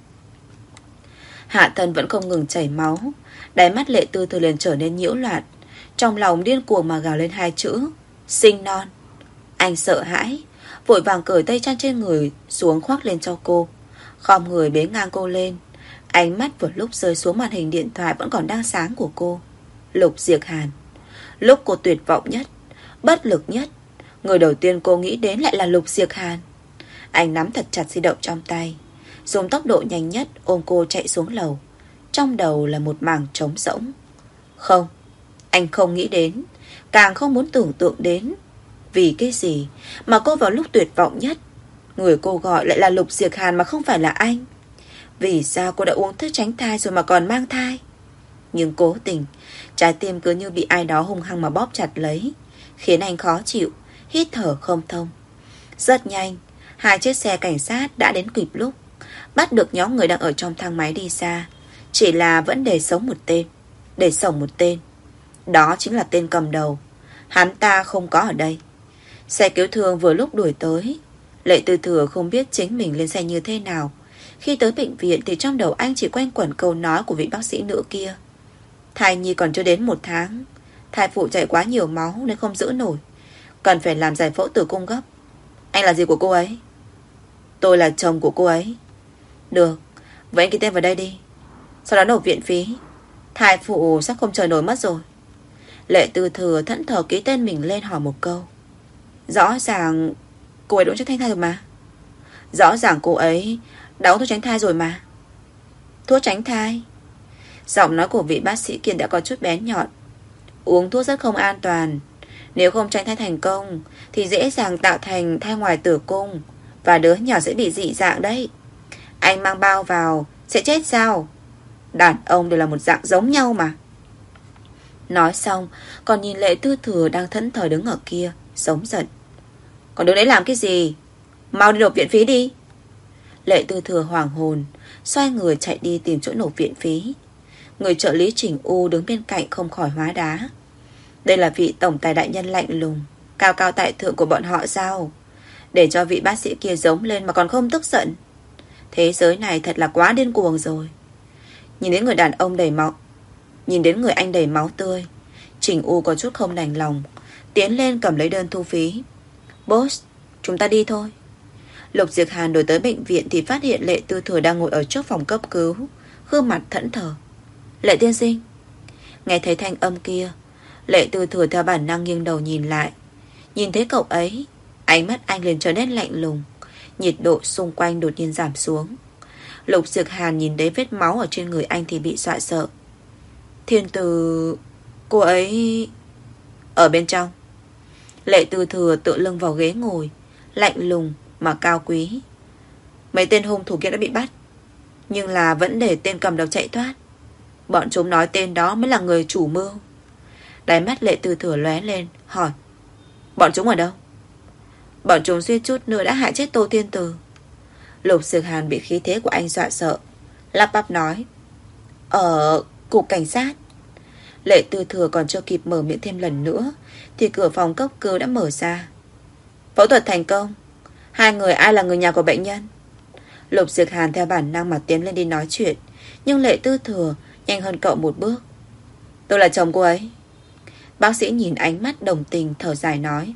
Hạ thân vẫn không ngừng chảy máu, đáy mắt Lệ Tư Thừa liền trở nên nhiễu loạn, trong lòng điên cuồng mà gào lên hai chữ sinh non. Anh sợ hãi, vội vàng cởi tay chăn trên người xuống khoác lên cho cô, khom người bế ngang cô lên. Ánh mắt vừa lúc rơi xuống màn hình điện thoại vẫn còn đang sáng của cô. Lục Diệc Hàn. Lúc cô tuyệt vọng nhất, bất lực nhất, người đầu tiên cô nghĩ đến lại là Lục Diệc Hàn. Anh nắm thật chặt di động trong tay, dùng tốc độ nhanh nhất ôm cô chạy xuống lầu. Trong đầu là một mảng trống rỗng. Không, anh không nghĩ đến, càng không muốn tưởng tượng đến. Vì cái gì mà cô vào lúc tuyệt vọng nhất, người cô gọi lại là Lục Diệc Hàn mà không phải là anh? Vì sao cô đã uống thuốc tránh thai rồi mà còn mang thai? Nhưng cố tình, trái tim cứ như bị ai đó hung hăng mà bóp chặt lấy, khiến anh khó chịu, hít thở không thông. Rất nhanh, hai chiếc xe cảnh sát đã đến kịp lúc, bắt được nhóm người đang ở trong thang máy đi xa. Chỉ là vẫn để sống một tên, để sống một tên. Đó chính là tên cầm đầu. Hắn ta không có ở đây. Xe cứu thương vừa lúc đuổi tới. Lệ Tư Thừa không biết chính mình lên xe như thế nào. Khi tới bệnh viện thì trong đầu anh chỉ quanh quẩn câu nói của vị bác sĩ nữ kia. Thai nhi còn chưa đến một tháng, thai phụ chảy quá nhiều máu nên không giữ nổi, cần phải làm giải phẫu tử cung gấp. Anh là gì của cô ấy? Tôi là chồng của cô ấy. Được, vậy anh ký tên vào đây đi, sau đó nộp viện phí. Thai phụ sắp không chờ nổi mất rồi. Lệ Tư Thừa thẫn thờ ký tên mình lên hỏi một câu. Rõ ràng cô ấy đã uống thuốc tránh thai rồi mà. Rõ ràng cô ấy đã uống thuốc tránh thai rồi mà. Thuốc tránh thai? Giọng nói của vị bác sĩ kia đã có chút bén nhọn. Uống thuốc rất không an toàn. Nếu không tránh thai thành công thì dễ dàng tạo thành thai ngoài tử cung, và đứa nhỏ sẽ bị dị dạng đấy. Anh mang bao vào sẽ chết sao? Đàn ông đều là một dạng giống nhau mà. Nói xong còn nhìn Lệ Tư Thừa đang thẫn thờ đứng ở kia, sống giận. Còn đứng đấy làm cái gì? Mau đi nộp viện phí đi. Lệ Tư Thừa hoảng hồn, xoay người chạy đi tìm chỗ nộp viện phí. Người trợ lý Trình U đứng bên cạnh không khỏi hóa đá. Đây là vị tổng tài đại nhân lạnh lùng, cao cao tại thượng của bọn họ sao? Để cho vị bác sĩ kia giống lên mà còn không tức giận. Thế giới này thật là quá điên cuồng rồi. Nhìn đến người đàn ông đầy máu Nhìn đến người anh đầy máu tươi, Trình U có chút không đành lòng, tiến lên cầm lấy đơn thu phí. Boss, chúng ta đi thôi. Lục Diệc Hàn đổi tới bệnh viện thì phát hiện Lệ Tư Thừa đang ngồi ở trước phòng cấp cứu, gương mặt thẫn thờ. Lệ tiên sinh. Nghe thấy thanh âm kia, Lệ Tư Thừa theo bản năng nghiêng đầu nhìn lại. Nhìn thấy cậu ấy, ánh mắt anh liền trở nên lạnh lùng, nhiệt độ xung quanh đột nhiên giảm xuống. Lục Diệc Hàn nhìn thấy vết máu ở trên người anh thì bị dọa sợ. Thiên Từ... Cô ấy... Ở bên trong. Lệ Tư Thừa tựa lưng vào ghế ngồi, lạnh lùng mà cao quý. Mấy tên hung thủ kia đã bị bắt, nhưng là vẫn để tên cầm đầu chạy thoát. Bọn chúng nói tên đó mới là người chủ mưu. Đáy mắt Lệ Tư Thừa lóe lên, hỏi: Bọn chúng ở đâu? Bọn chúng suýt chút nữa đã hại chết Tô Thiên Từ. Lục Diệc Hàn bị khí thế của anh dọa sợ, lắp bắp nói: Ở cục cảnh sát. Lệ Tư Thừa còn chưa kịp mở miệng thêm lần nữa thì cửa phòng cấp cứu đã mở ra. Phẫu thuật thành công. Hai người ai là người nhà của bệnh nhân? Lục Diệc Hàn theo bản năng mà tiến lên đi nói chuyện, nhưng Lệ Tư Thừa nhanh hơn cậu một bước. Tôi là chồng cô ấy. Bác sĩ nhìn ánh mắt đồng tình, thở dài nói: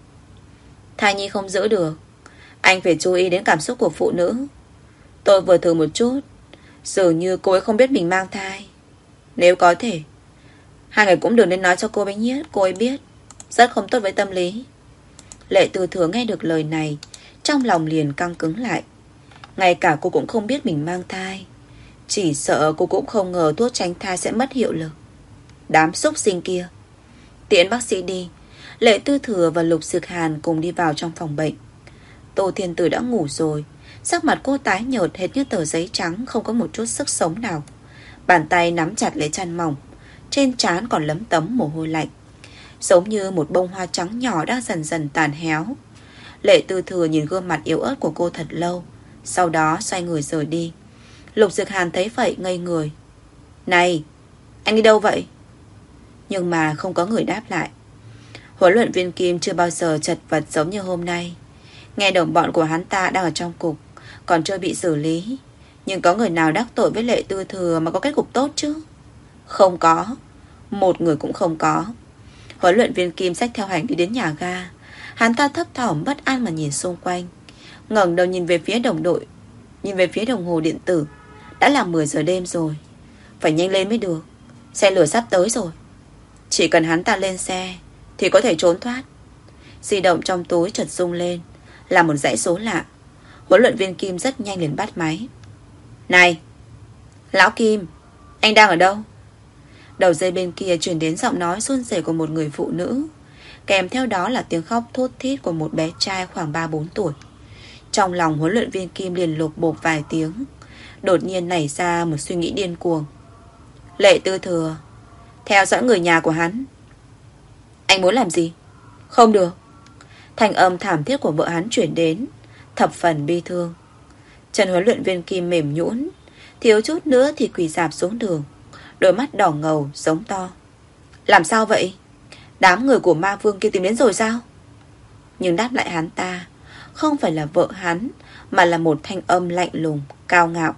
Thai nhi không giữ được, anh phải chú ý đến cảm xúc của phụ nữ. Tôi vừa thử một chút, dường như cô ấy không biết mình mang thai. Nếu có thể, hai người cũng đừng nên nói cho cô ấy biết. Cô ấy biết, rất không tốt với tâm lý. Lệ Tư Thừa nghe được lời này, trong lòng liền căng cứng lại. Ngay cả cô cũng không biết mình mang thai. Chỉ sợ cô cũng không ngờ thuốc tránh thai sẽ mất hiệu lực. Đám súc sinh kia. Tiễn bác sĩ đi, Lệ Tư Thừa và Lục Diệc Hàn cùng đi vào trong phòng bệnh. Tô Thiên Từ đã ngủ rồi, sắc mặt cô tái nhợt hệt như tờ giấy trắng, không có một chút sức sống nào. Bàn tay nắm chặt lấy chăn mỏng, trên trán còn lấm tấm mồ hôi lạnh, giống như một bông hoa trắng nhỏ đang dần dần tàn héo. Lệ Tư Thừa nhìn gương mặt yếu ớt của cô thật lâu, sau đó xoay người rời đi. Lục Diệc Hàn thấy vậy ngây người. Này, anh đi đâu vậy? Nhưng mà không có người đáp lại. Huấn luyện viên Kim chưa bao giờ chật vật giống như hôm nay. Nghe đồng bọn của hắn ta đang ở trong cục, còn chưa bị xử lý, nhưng có người nào đắc tội với Lệ Tư Thừa mà có kết cục tốt chứ? Không có, một người cũng không có. Huấn luyện viên Kim xách theo hành đi đến nhà ga. Hắn ta thấp thỏm bất an mà nhìn xung quanh, ngẩng đầu nhìn về phía đồng đội, nhìn về phía đồng hồ điện tử. Đã là mười giờ đêm rồi, phải nhanh lên mới được, xe lửa sắp tới rồi. Chỉ cần hắn ta lên xe thì có thể trốn thoát. Di động trong túi chợt rung lên, là một dãy số lạ. Huấn luyện viên Kim rất nhanh liền bắt máy. Này, Lão Kim, anh đang ở đâu? Đầu dây bên kia truyền đến giọng nói run rẩy của một người phụ nữ, kèm theo đó là tiếng khóc thút thít của một bé trai khoảng ba bốn tuổi. Trong lòng huấn luyện viên Kim liền lột bột vài tiếng, đột nhiên nảy ra một suy nghĩ điên cuồng. Lệ Tư Thừa, theo dõi người nhà của hắn. Anh muốn làm gì? Không được. Thanh âm thảm thiết của vợ hắn chuyển đến, thập phần bi thương. Chân huấn luyện viên Kim mềm nhũn, thiếu chút nữa thì quỳ rạp xuống đường, đôi mắt đỏ ngầu giống to. Làm sao vậy? Đám người của ma vương kia tìm đến rồi sao? Nhưng đáp lại hắn ta không phải là vợ hắn, mà là một thanh âm lạnh lùng, cao ngạo.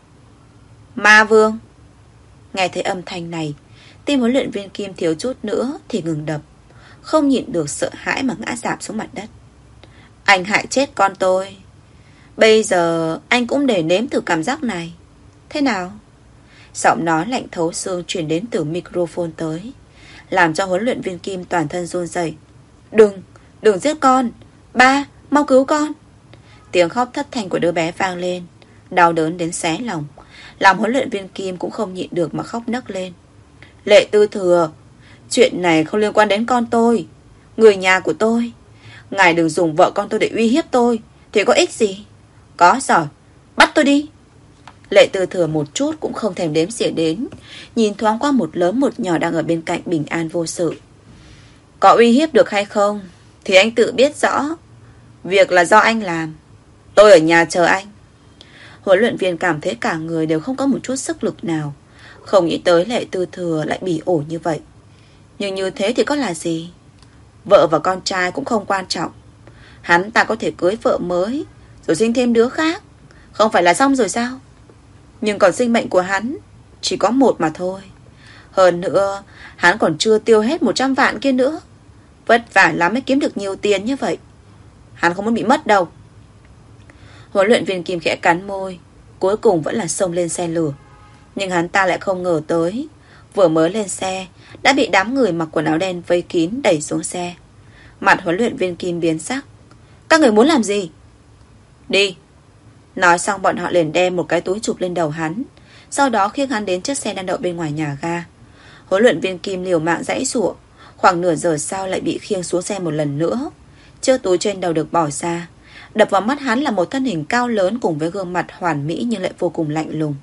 Ma vương. Nghe thấy âm thanh này, tim huấn luyện viên Kim thiếu chút nữa thì ngừng đập, không nhịn được sợ hãi mà ngã rạp xuống mặt đất. Anh hại chết con tôi, bây giờ anh cũng để nếm thử cảm giác này. Thế nào? Giọng nói lạnh thấu xương truyền đến từ microphone tới, làm cho huấn luyện viên Kim toàn thân run rẩy. Đừng, đừng giết con. Ba, mau cứu con. Tiếng khóc thất thanh của đứa bé vang lên, đau đớn đến xé lòng, làm huấn luyện viên Kim cũng không nhịn được mà khóc nấc lên. Lệ Tư Thừa, chuyện này không liên quan đến con tôi, người nhà của tôi. Ngài đừng dùng vợ con tôi để uy hiếp tôi thì có ích gì. Có giỏi, bắt tôi đi. Lệ Tư Thừa một chút cũng không thèm đếm xỉa đến, nhìn thoáng qua một lớn một nhỏ đang ở bên cạnh bình an vô sự. Có uy hiếp được hay không thì anh tự biết rõ. Việc là do anh làm. Tôi ở nhà chờ anh. Huấn luyện viên cảm thấy cả người đều không có một chút sức lực nào. Không nghĩ tới Lệ Tư Thừa lại bỉ ổi như vậy. Nhưng như thế thì có là gì? Vợ và con trai cũng không quan trọng. Hắn ta có thể cưới vợ mới rồi sinh thêm đứa khác, không phải là xong rồi sao? Nhưng còn sinh mệnh của hắn chỉ có một mà thôi. Hơn nữa hắn còn chưa tiêu hết một trăm vạn kia nữa. Vất vả lắm mới kiếm được nhiều tiền như vậy. Hắn không muốn bị mất đâu. Huấn luyện viên Kim khẽ cắn môi, cuối cùng vẫn là xông lên xe lửa. Nhưng hắn ta lại không ngờ tới, vừa mới lên xe đã bị đám người mặc quần áo đen vây kín đẩy xuống xe. Mặt huấn luyện viên Kim biến sắc. Các người muốn làm gì? Đi. Nói xong bọn họ liền đem một cái túi chụp lên đầu hắn, sau đó khiêng hắn đến chiếc xe đang đậu bên ngoài nhà ga. Huấn luyện viên Kim liều mạng giãy giụa, khoảng nửa giờ sau lại bị khiêng xuống xe một lần nữa. Chiếc túi trên đầu được bỏ ra. Đập vào mắt hắn là một thân hình cao lớn cùng với gương mặt hoàn mỹ nhưng lại vô cùng lạnh lùng.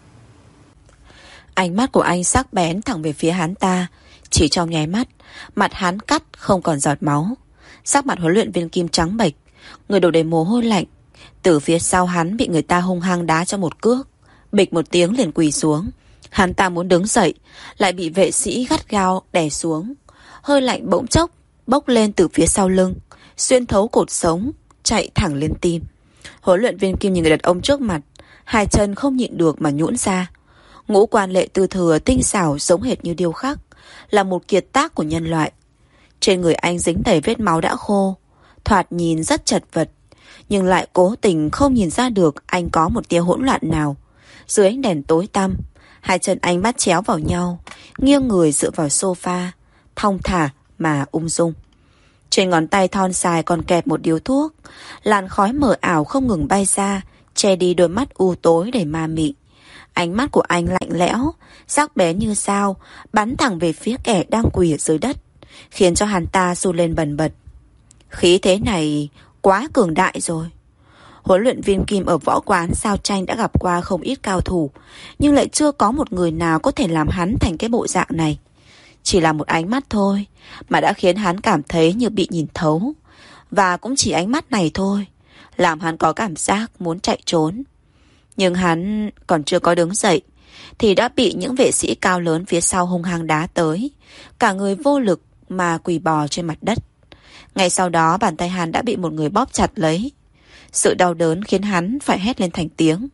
Ánh mắt của anh sắc bén thẳng về phía hắn ta. Chỉ trong nháy mắt, mặt hắn cắt không còn giọt máu. Sắc mặt huấn luyện viên Kim trắng bệch, người đổ đầy mồ hôi lạnh. Từ phía sau hắn bị người ta hung hăng đá cho một cước, bịch một tiếng liền quỳ xuống. Hắn ta muốn đứng dậy, lại bị vệ sĩ gắt gao đè xuống. Hơi lạnh bỗng chốc bốc lên từ phía sau lưng, xuyên thấu cột sống, chạy thẳng lên tim. Huấn luyện viên Kim nhìn người đàn ông trước mặt, hai chân không nhịn được mà nhũn ra. Ngũ quan Lệ Tư Thừa tinh xảo giống hệt như điêu khắc, là một kiệt tác của nhân loại. Trên người anh dính đầy vết máu đã khô, thoạt nhìn rất chật vật, nhưng lại cố tình không nhìn ra được anh có một tia hỗn loạn nào. Dưới ánh đèn tối tăm, hai chân anh bắt chéo vào nhau, nghiêng người dựa vào sofa, thong thả mà ung dung. Trên ngón tay thon dài còn kẹp một điếu thuốc, làn khói mờ ảo không ngừng bay ra, che đi đôi mắt u tối đầy ma mị. Ánh mắt của anh lạnh lẽo, sắc bén như dao, bắn thẳng về phía kẻ đang quỳ ở dưới đất, khiến cho hắn ta run lên bần bật. Khí thế này quá cường đại rồi. Huấn luyện viên Kim ở võ quán sao tranh đã gặp qua không ít cao thủ, nhưng lại chưa có một người nào có thể làm hắn thành cái bộ dạng này. Chỉ là một ánh mắt thôi mà đã khiến hắn cảm thấy như bị nhìn thấu. Và cũng chỉ ánh mắt này thôi làm hắn có cảm giác muốn chạy trốn. Nhưng hắn còn chưa có đứng dậy thì đã bị những vệ sĩ cao lớn phía sau hung hăng đá tới, cả người vô lực mà quỳ bò trên mặt đất. Ngay sau đó bàn tay hắn đã bị một người bóp chặt lấy. Sự đau đớn khiến hắn phải hét lên thành tiếng.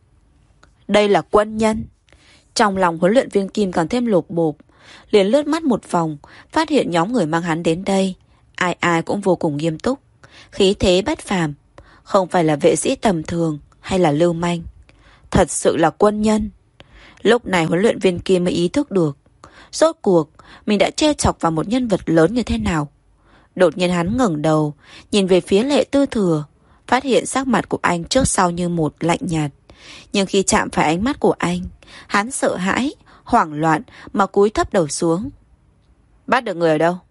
Đây là quân nhân. Trong lòng huấn luyện viên Kim còn thêm lột bột, liền lướt mắt một vòng, phát hiện nhóm người mang hắn đến đây, ai ai cũng vô cùng nghiêm túc, khí thế bất phàm, không phải là vệ sĩ tầm thường hay là lưu manh, thật sự là quân nhân. Lúc này huấn luyện viên Kim mới ý thức được, rốt cuộc mình đã trêu chọc vào một nhân vật lớn như thế nào. Đột nhiên hắn ngẩng đầu, nhìn về phía Lệ Tư Thừa, phát hiện sắc mặt của anh trước sau như một lạnh nhạt. Nhưng khi chạm phải ánh mắt của anh, hắn sợ hãi, hoảng loạn mà cúi thấp đầu xuống. Bắt được người ở đâu?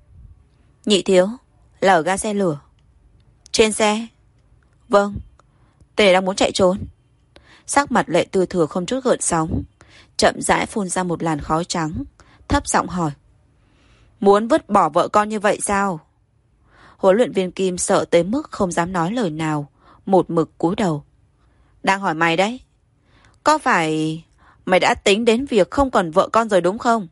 Nhị thiếu, là ở ga xe lửa. Trên xe? Vâng, tên này đang muốn chạy trốn. Sắc mặt Lệ Tư Thừa không chút gợn sóng, chậm rãi phun ra một làn khói trắng, thấp giọng hỏi. Muốn vứt bỏ vợ con như vậy sao? Huấn luyện viên Kim sợ tới mức không dám nói lời nào, một mực cúi đầu. Đang hỏi mày đấy. Có phải mày đã tính đến việc không còn vợ con rồi đúng không?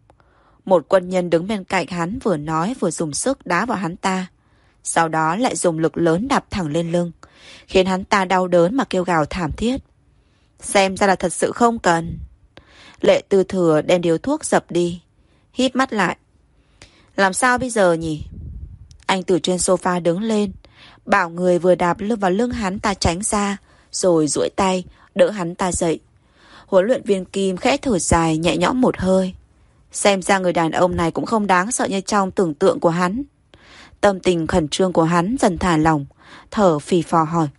Một quân nhân đứng bên cạnh hắn vừa nói vừa dùng sức đá vào hắn ta, sau đó lại dùng lực lớn đạp thẳng lên lưng, khiến hắn ta đau đớn mà kêu gào thảm thiết. Xem ra là thật sự không cần. Lệ Tư Thừa đem điếu thuốc dập đi, híp mắt lại. Làm sao bây giờ nhỉ? Anh từ trên sofa đứng lên, bảo người vừa đạp lưng vào lưng hắn ta tránh ra, rồi duỗi tay đỡ hắn ta dậy. Huấn luyện viên Kim khẽ thở dài nhẹ nhõm một hơi. Xem ra người đàn ông này cũng không đáng sợ như trong tưởng tượng của hắn. Tâm tình khẩn trương của hắn dần thả lỏng, thở phì phò hỏi.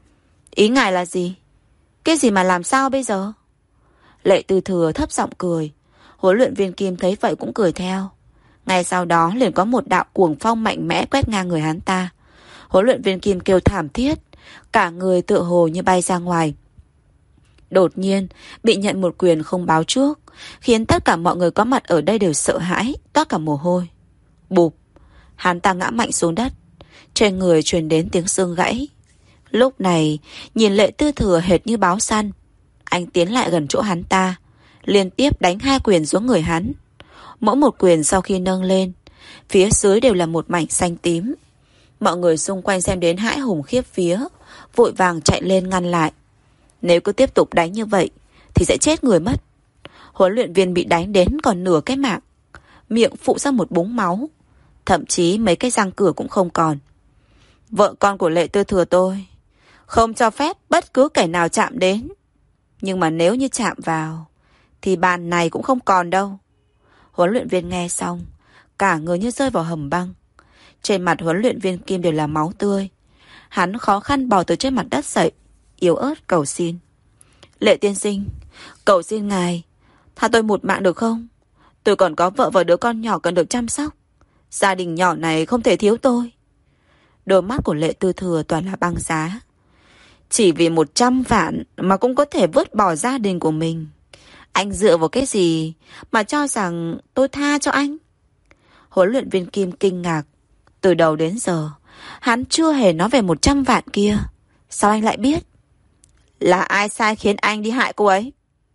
Ý ngài là gì? Cái gì mà làm sao bây giờ? Lệ Tư Thừa thấp giọng cười. Huấn luyện viên Kim thấy vậy cũng cười theo. Ngay sau đó liền có một đạo cuồng phong mạnh mẽ quét ngang người hắn ta. Huấn luyện viên Kim kêu thảm thiết, cả người tựa hồ như bay ra ngoài. Đột nhiên bị nhận một quyền không báo trước, khiến tất cả mọi người có mặt ở đây đều sợ hãi, toát cả mồ hôi. Bụp, hắn ta ngã mạnh xuống đất, trên người truyền đến tiếng xương gãy. Lúc này nhìn Lệ Tư Thừa hệt như báo săn. Anh tiến lại gần chỗ hắn ta, liên tiếp đánh hai quyền xuống người hắn. Mỗi một quyền sau khi nâng lên, phía dưới đều là một mảnh xanh tím. Mọi người xung quanh xem đến hãi hùng khiếp vía, vội vàng chạy lên ngăn lại. Nếu cứ tiếp tục đánh như vậy thì sẽ chết người mất. Huấn luyện viên bị đánh đến còn nửa cái mạng, miệng phụ ra một búng máu, thậm chí mấy cái răng cửa cũng không còn. Vợ con của Lệ Tư Thừa tôi không cho phép bất cứ kẻ nào chạm đến. Nhưng mà nếu như chạm vào thì bàn này cũng không còn đâu. Huấn luyện viên nghe xong, cả người như rơi vào hầm băng. Trên mặt huấn luyện viên Kim đều là máu tươi. Hắn khó khăn bò từ trên mặt đất dậy, yếu ớt cầu xin. Lệ tiên sinh, cầu xin ngài, tha tôi một mạng được không? Tôi còn có vợ và đứa con nhỏ cần được chăm sóc. Gia đình nhỏ này không thể thiếu tôi. Đôi mắt của Lệ Tư Thừa toàn là băng giá. Chỉ vì một trăm vạn mà cũng có thể vứt bỏ gia đình của mình. Anh dựa vào cái gì mà cho rằng tôi tha cho anh? Huấn luyện viên Kim kinh ngạc. Từ đầu đến giờ hắn chưa hề nói về một trăm vạn kia. Sao anh lại biết? Là ai sai khiến anh đi hại cô ấy?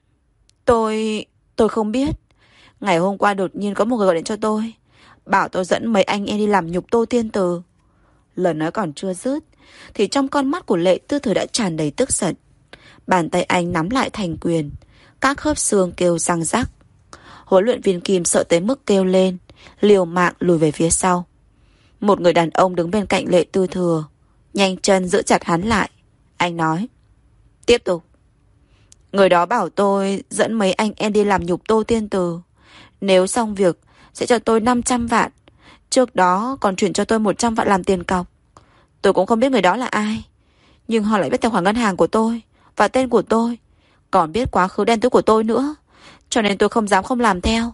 Tôi... tôi không biết. Ngày hôm qua đột nhiên có một người gọi điện cho tôi, bảo tôi dẫn mấy anh em đi làm nhục Tô Tiên Từ. Lời nói còn chưa dứt thì trong con mắt của Lệ Tư Thừa đã tràn đầy tức giận. Bàn tay anh nắm lại thành quyền, các khớp xương kêu răng rắc. Huấn luyện viên Kim sợ tới mức kêu lên, liều mạng lùi về phía sau. Một người đàn ông đứng bên cạnh Lệ Tư Thừa nhanh chân giữ chặt hắn lại. Anh nói: Tiếp tục. Người đó bảo tôi dẫn mấy anh em đi làm nhục Tô Tiên Từ. Nếu xong việc sẽ cho tôi năm trăm vạn. Trước đó còn chuyển cho tôi một trăm vạn làm tiền cọc. Tôi cũng không biết người đó là ai, nhưng họ lại biết tài khoản ngân hàng của tôi và tên của tôi, còn biết quá khứ đen tối của tôi nữa. Cho nên tôi không dám không làm theo.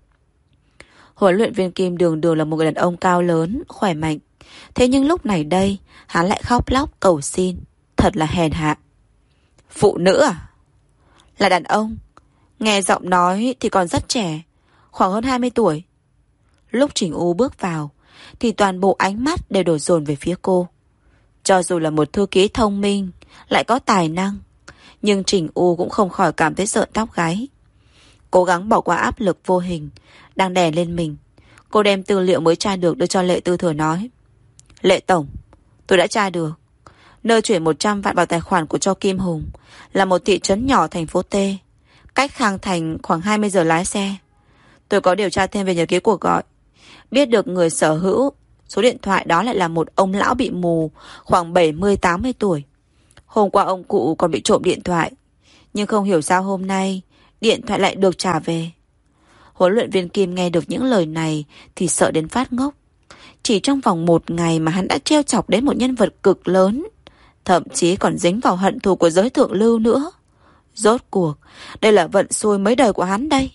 Huấn luyện viên Kim đường đường là một người đàn ông cao lớn, khỏe mạnh. Thế nhưng lúc này đây hắn lại khóc lóc cầu xin. Thật là hèn hạ. Phụ nữ à? Là đàn ông. Nghe giọng nói thì còn rất trẻ, khoảng hơn hai mươi tuổi. Lúc Trình U bước vào thì toàn bộ ánh mắt đều đổ dồn về phía cô. Cho dù là một thư ký thông minh, lại có tài năng, nhưng Trình U cũng không khỏi cảm thấy rợn tóc gáy. Cố gắng bỏ qua áp lực vô hình đang đè lên mình, cô đem tư liệu mới tra được đưa cho Lệ Tư Thừa nói: Lệ tổng, tôi đã tra được. Nơi chuyển một trăm vạn vào tài khoản của Cho Kim Hùng là một thị trấn nhỏ thành phố T, cách Khang Thành khoảng hai mươi giờ lái xe. Tôi có điều tra thêm về nhật ký cuộc gọi, biết được người sở hữu số điện thoại đó lại là một ông lão bị mù, khoảng bảy mươi tám mươi tuổi. Hôm qua ông cụ còn bị trộm điện thoại, nhưng không hiểu sao hôm nay điện thoại lại được trả về. Huấn luyện viên Kim nghe được những lời này thì sợ đến phát ngốc. Chỉ trong vòng một ngày mà hắn đã trêu chọc đến một nhân vật cực lớn, thậm chí còn dính vào hận thù của giới thượng lưu nữa. Rốt cuộc đây là vận xui mấy đời của hắn đây.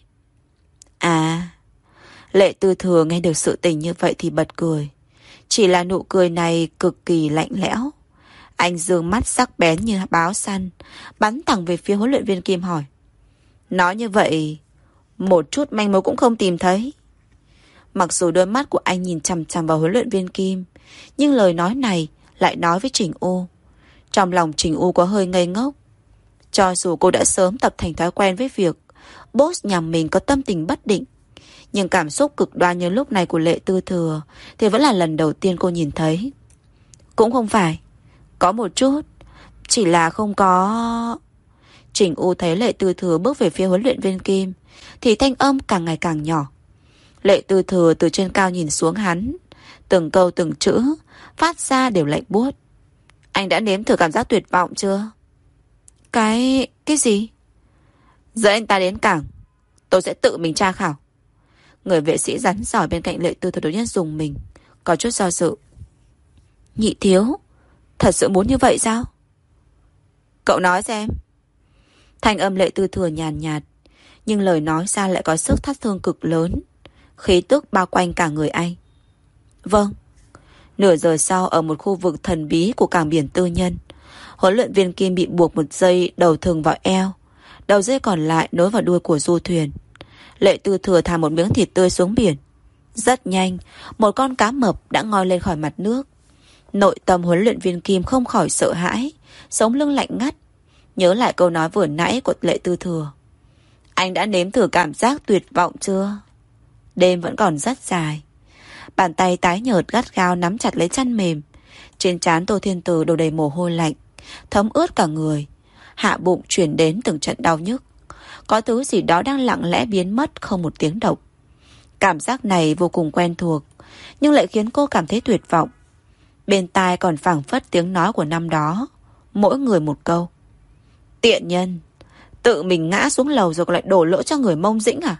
À, Lệ Tư Thừa nghe được sự tình như vậy thì bật cười. Chỉ là nụ cười này cực kỳ lạnh lẽo. Anh dương mắt sắc bén như báo săn, bắn thẳng về phía huấn luyện viên Kim hỏi: Nói như vậy, một chút manh mối cũng không tìm thấy? Mặc dù đôi mắt của anh nhìn chằm chằm vào huấn luyện viên Kim, nhưng lời nói này lại nói với Trình U. Trong lòng Trình U có hơi ngây ngốc. Cho dù cô đã sớm tập thành thói quen với việc boss nhà mình có tâm tình bất định, nhưng cảm xúc cực đoan như lúc này của Lệ Tư Thừa thì vẫn là lần đầu tiên cô nhìn thấy. Cũng không phải, có một chút, chỉ là không có... Trình U thấy Lệ Tư Thừa bước về phía huấn luyện viên Kim thì thanh âm càng ngày càng nhỏ. Lệ Tư Thừa từ trên cao nhìn xuống hắn, từng câu từng chữ phát ra đều lạnh buốt. Anh đã nếm thử cảm giác tuyệt vọng chưa? Cái... cái gì? Dẫn anh ta đến cảng, tôi sẽ tự mình tra khảo. Người vệ sĩ rắn giỏi bên cạnh Lệ Tư Thừa đột nhiên dùng mình, có chút do dự. Nhị thiếu, thật sự muốn như vậy sao? Cậu nói xem. Thanh âm Lệ Tư Thừa nhàn nhạt, nhưng lời nói ra lại có sức thắt thương cực lớn, khí tức bao quanh cả người anh. Vâng. Nửa giờ sau, ở một khu vực thần bí của cảng biển tư nhân, Huấn luyện viên Kim bị buộc một dây đầu thừng vào eo, đầu dây còn lại nối vào đuôi của du thuyền. Lệ Tư Thừa thả một miếng thịt tươi xuống biển. Rất nhanh, một con cá mập đã ngoi lên khỏi mặt nước. Nội tâm huấn luyện viên Kim không khỏi sợ hãi, sống lưng lạnh ngắt. Nhớ lại câu nói vừa nãy của Lệ Tư Thừa. Anh đã nếm thử cảm giác tuyệt vọng chưa? Đêm vẫn còn rất dài. Bàn tay tái nhợt gắt gao nắm chặt lấy chăn mềm. Trên trán Tô Thiên Từ đổ đầy mồ hôi lạnh, thấm ướt cả người. Hạ bụng chuyển đến từng trận đau nhức. Có thứ gì đó đang lặng lẽ biến mất không một tiếng động. Cảm giác này vô cùng quen thuộc, nhưng lại khiến cô cảm thấy tuyệt vọng. Bên tai còn phảng phất tiếng nói của năm đó, mỗi người một câu. Tiện nhân, tự mình ngã xuống lầu rồi lại đổ lỗi cho người Mông Dĩnh à?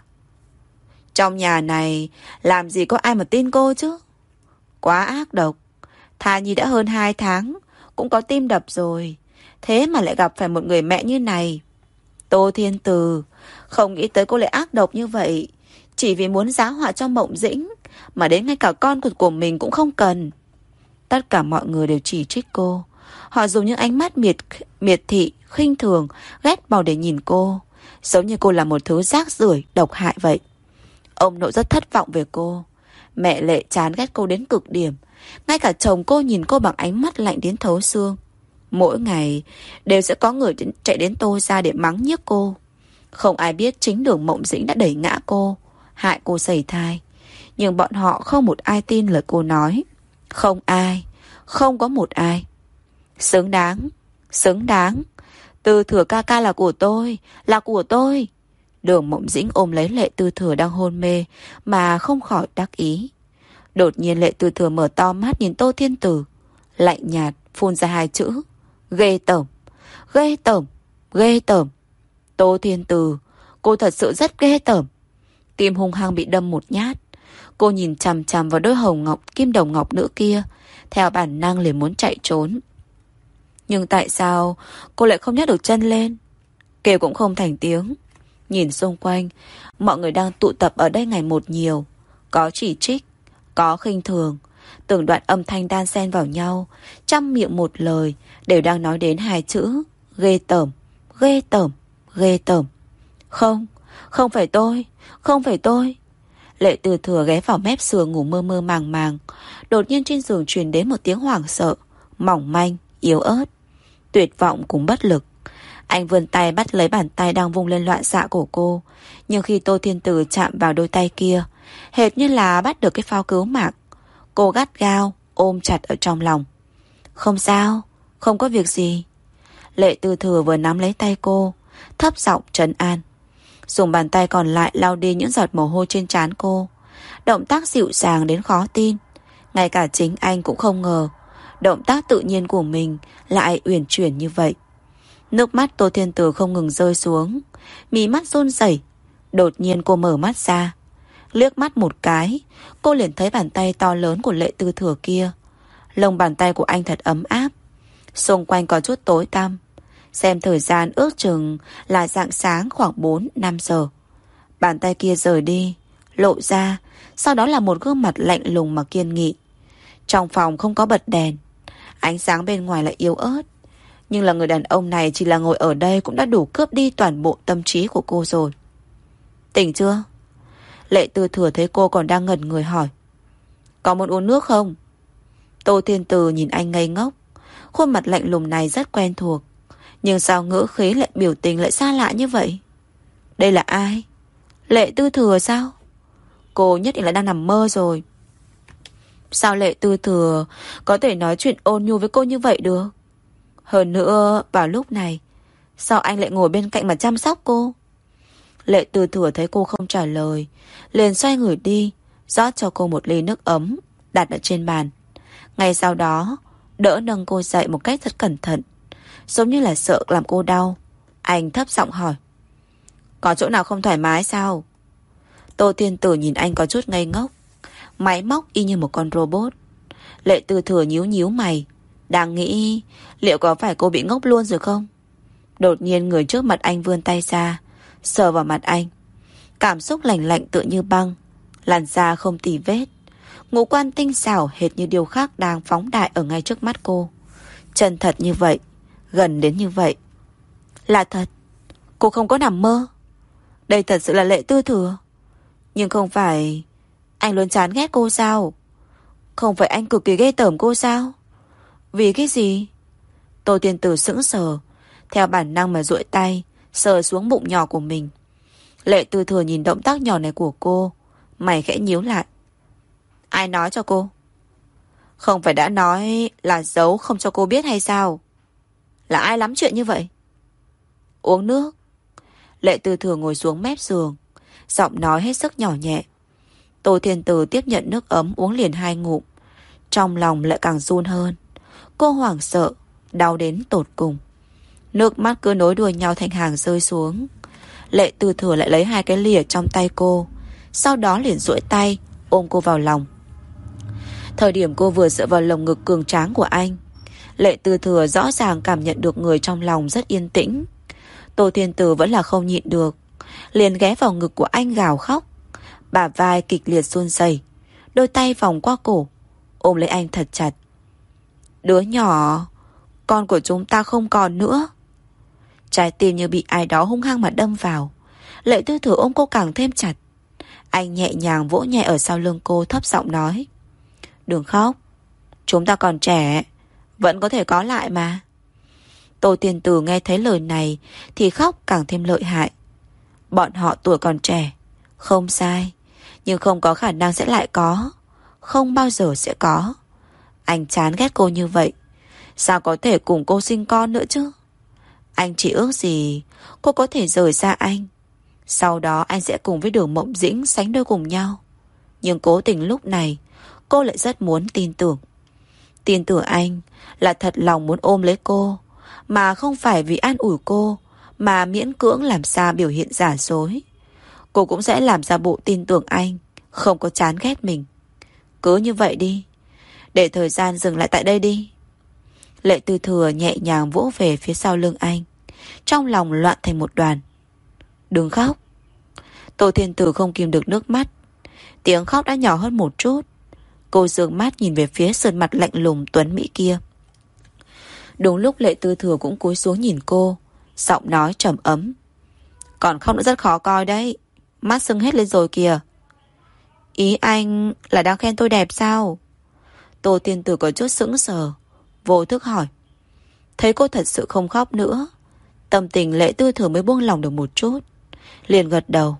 Trong nhà này làm gì có ai mà tin cô chứ? Quá ác độc. Thai nhi đã hơn hai tháng, cũng có tim đập rồi, thế mà lại gặp phải một người mẹ như này. Tô Thiên Từ, không nghĩ tới cô lại ác độc như vậy. Chỉ vì muốn giá họa cho Mộng Dĩnh, mà đến ngay cả con của, của mình cũng không cần. Tất cả mọi người đều chỉ trích cô. Họ dùng những ánh mắt miệt, miệt thị, khinh thường, ghét bỏ để nhìn cô, giống như cô là một thứ rác rưởi, độc hại vậy. Ông nội rất thất vọng về cô. Mẹ Lệ chán ghét cô đến cực điểm. Ngay cả chồng cô nhìn cô bằng ánh mắt lạnh đến thấu xương. Mỗi ngày đều sẽ có người chạy đến Tô ra để mắng nhiếc cô. Không ai biết chính Đường Mộng Dĩnh đã đẩy ngã cô, hại cô sẩy thai. Nhưng bọn họ không một ai tin lời cô nói. Không ai, không có một ai. Xứng đáng, xứng đáng. Tư Thừa ca ca là của tôi, là của tôi. Đường Mộng Dĩnh ôm lấy Lệ Tư Thừa đang hôn mê mà không khỏi đắc ý. Đột nhiên Lệ Tư Thừa mở to mắt nhìn Tô Thiên Tử, lạnh nhạt phun ra hai chữ: ghê tởm, ghê tởm, ghê tởm. Tô Thiên Tử, cô thật sự rất ghê tởm. Tim hung hăng bị đâm một nhát. Cô nhìn chằm chằm vào đôi hồng ngọc kim đồng ngọc nữ kia, theo bản năng liền muốn chạy trốn. Nhưng tại sao cô lại không nhấc được chân lên? Kêu cũng không thành tiếng. Nhìn xung quanh, mọi người đang tụ tập ở đây ngày một nhiều. Có chỉ trích, có khinh thường. Từng đoạn âm thanh đan xen vào nhau, trăm miệng một lời, đều đang nói đến hai chữ: ghê tởm, ghê tởm, ghê tởm. Không, không phải tôi, không phải tôi. Lệ Tư Thừa ghé vào mép giường ngủ mơ mơ màng màng. Đột nhiên trên giường truyền đến một tiếng hoảng sợ, mỏng manh, yếu ớt, tuyệt vọng cùng bất lực. Anh vươn tay bắt lấy bàn tay đang vung lên loạn xạ của cô. Nhưng khi Tô Thiên Tử chạm vào đôi tay kia, hệt như là bắt được cái phao cứu mạng. Cô gắt gao ôm chặt ở trong lòng. Không sao, không có việc gì. Lệ Tư Thừa vừa nắm lấy tay cô, thấp giọng trấn an, dùng bàn tay còn lại lau đi những giọt mồ hôi trên trán cô. Động tác dịu dàng đến khó tin. Ngay cả chính anh cũng không ngờ động tác tự nhiên của mình lại uyển chuyển như vậy. Nước mắt Tô Thiên Tử không ngừng rơi xuống, mí mắt run rẩy. Đột nhiên cô mở mắt ra, liếc mắt một cái, cô liền thấy bàn tay to lớn của Lệ Tư Thừa kia. Lông bàn tay của anh thật ấm áp. Xung quanh có chút tối tăm. Xem thời gian ước chừng là rạng sáng khoảng bốn năm giờ. Bàn tay kia rời đi, lộ ra, sau đó là một gương mặt lạnh lùng mà kiên nghị. Trong phòng không có bật đèn, ánh sáng bên ngoài lại yếu ớt. Nhưng là người đàn ông này chỉ là ngồi ở đây cũng đã đủ cướp đi toàn bộ tâm trí của cô rồi. Tỉnh chưa? Lệ Tư Thừa thấy cô còn đang ngẩn người hỏi. Có muốn uống nước không? Tô Thiên Từ nhìn anh ngây ngốc. Khuôn mặt lạnh lùng này rất quen thuộc, nhưng sao ngữ khí lại biểu tình lại xa lạ như vậy? Đây là ai? Lệ Tư Thừa sao? Cô nhất định là đang nằm mơ rồi. Sao Lệ Tư Thừa có thể nói chuyện ôn nhu với cô như vậy được? Hơn nữa vào lúc này, sao anh lại ngồi bên cạnh mà chăm sóc cô? Lệ Tư Thừa thấy cô không trả lời, liền xoay người đi, rót cho cô một ly nước ấm, đặt ở trên bàn. Ngay sau đó đỡ nâng cô dậy một cách rất cẩn thận, giống như là sợ làm cô đau. Anh thấp giọng hỏi, có chỗ nào không thoải mái sao? Tô Thiên Tử nhìn anh có chút ngây ngốc, máy móc y như một con robot. Lệ Tư Thừa nhíu nhíu mày, đang nghĩ liệu có phải cô bị ngốc luôn rồi không? Đột nhiên người trước mặt anh vươn tay ra, sờ vào mặt anh. Cảm xúc lạnh lạnh tựa như băng, làn da không tì vết, ngũ quan tinh xảo hệt như điều khác đang phóng đại ở ngay trước mắt cô. Chân thật như vậy, Gần đến như vậy. Là thật. Cô không có nằm mơ. Đây thật sự là Lệ Tư Thừa. Nhưng không phải anh luôn chán ghét cô sao? Không phải anh cực kỳ ghê tởm cô sao? Vì cái gì? Tô Tiên Tử sững sờ, theo bản năng mà duỗi tay sờ xuống bụng nhỏ của mình. Lệ Tư Thừa nhìn động tác nhỏ này của cô, mày khẽ nhíu lại. Ai nói cho cô? Không phải đã nói là giấu không cho cô biết hay sao? Là ai lắm chuyện như vậy? Uống nước. Lệ Tư Thừa ngồi xuống mép giường, giọng nói hết sức nhỏ nhẹ. Tô Thiên Tử tiếp nhận nước ấm uống liền hai ngụm, trong lòng lại càng run hơn. Cô hoảng sợ, đau đến tột cùng. Nước mắt cứ nối đuôi nhau thành hàng rơi xuống. Lệ Tư Thừa lại lấy hai cái lìa trong tay cô, sau đó liền duỗi tay ôm cô vào lòng. Thời điểm cô vừa dựa vào lồng ngực cường tráng của anh, Lệ Tư Thừa rõ ràng cảm nhận được người trong lòng rất yên tĩnh. Tô Thiên Tử vẫn là không nhịn được, liền ghé vào ngực của anh gào khóc. Bả vai kịch liệt run rẩy, đôi tay vòng qua cổ, ôm lấy anh thật chặt. Đứa nhỏ, con của chúng ta không còn nữa. Trái tim như bị ai đó hung hăng mà đâm vào. Lệ Tư Thừa ôm cô càng thêm chặt. Anh nhẹ nhàng vỗ nhẹ ở sau lưng cô, thấp giọng nói. Đừng khóc, chúng ta còn trẻ, vẫn có thể có lại mà. Tô Tiên Tử nghe thấy lời này thì khóc càng thêm lợi hại. Bọn họ tuổi còn trẻ, không sai, nhưng không có khả năng sẽ lại có. Không bao giờ sẽ có. Anh chán ghét cô như vậy, sao có thể cùng cô sinh con nữa chứ? Anh chỉ ước gì cô có thể rời xa anh, sau đó anh sẽ cùng với Đường Mộng Dĩnh sánh đôi cùng nhau. Nhưng cố tình lúc này cô lại rất muốn tin tưởng. Tin tưởng anh là thật lòng muốn ôm lấy cô, mà không phải vì an ủi cô mà miễn cưỡng làm ra biểu hiện giả dối. Cô cũng sẽ làm ra bộ tin tưởng anh, không có chán ghét mình. Cứ như vậy đi, để thời gian dừng lại tại đây đi. Lệ Tư Thừa nhẹ nhàng vỗ về phía sau lưng anh, trong lòng loạn thành một đoàn. Đừng khóc. Tô Thiên Tử không kìm được nước mắt, tiếng khóc đã nhỏ hơn một chút. Cô dương mắt nhìn về phía sơn mặt lạnh lùng tuấn mỹ kia. Đúng lúc Lệ Tư Thừa cũng cúi xuống nhìn cô, giọng nói trầm ấm. Còn khóc nữa rất khó coi đấy, mắt sưng hết lên rồi kìa. Ý anh là đang khen tôi đẹp sao? Tô Thiên Tử có chút sững sờ, vô thức hỏi. Thấy cô thật sự không khóc nữa, tâm tình Lệ Tư Thừa mới buông lòng được một chút, liền gật đầu.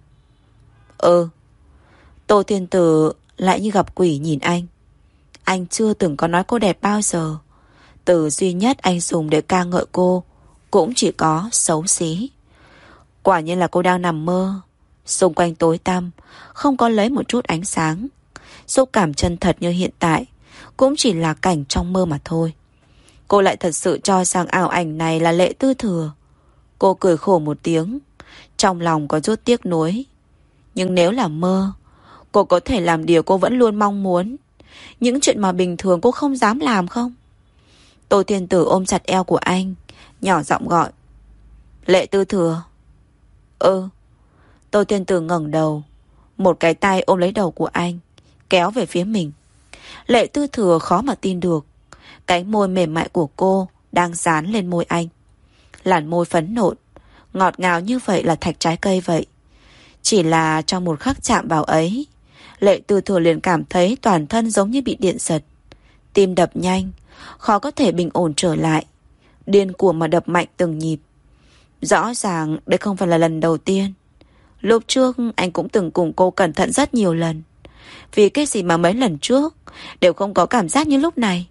Ừ. Tô Thiên Tử lại như gặp quỷ nhìn anh. Anh chưa từng có nói cô đẹp bao giờ. Từ duy nhất anh dùng để ca ngợi cô cũng chỉ có xấu xí. Quả nhiên là cô đang nằm mơ. Xung quanh tối tăm, không có lấy một chút ánh sáng. Xúc cảm chân thật như hiện tại cũng chỉ là cảnh trong mơ mà thôi. Cô lại thật sự cho rằng ảo ảnh này là Lệ Tư Thừa. Cô cười khổ một tiếng, trong lòng có chút tiếc nuối. Nhưng nếu là mơ, cô có thể làm điều cô vẫn luôn mong muốn, những chuyện mà bình thường cô không dám làm không? Tô Thiên Tử ôm chặt eo của anh, nhỏ giọng gọi. Lệ Tư Thừa. Ừ. Tô Thiên Tử ngẩng đầu, một cái tay ôm lấy đầu của anh, kéo về phía mình. Lệ Tư Thừa khó mà tin được, cánh môi mềm mại của cô đang dán lên môi anh. Làn môi phấn nộn, ngọt ngào như vậy là thạch trái cây vậy. Chỉ là trong một khắc chạm vào ấy, Lệ Tư Thừa liền cảm thấy toàn thân giống như bị điện giật, tim đập nhanh, khó có thể bình ổn trở lại, điên cuồng mà đập mạnh từng nhịp. Rõ ràng đây không phải là lần đầu tiên. Lúc trước anh cũng từng cùng cô cẩn thận rất nhiều lần. Vì cái gì mà mấy lần trước đều không có cảm giác như lúc này?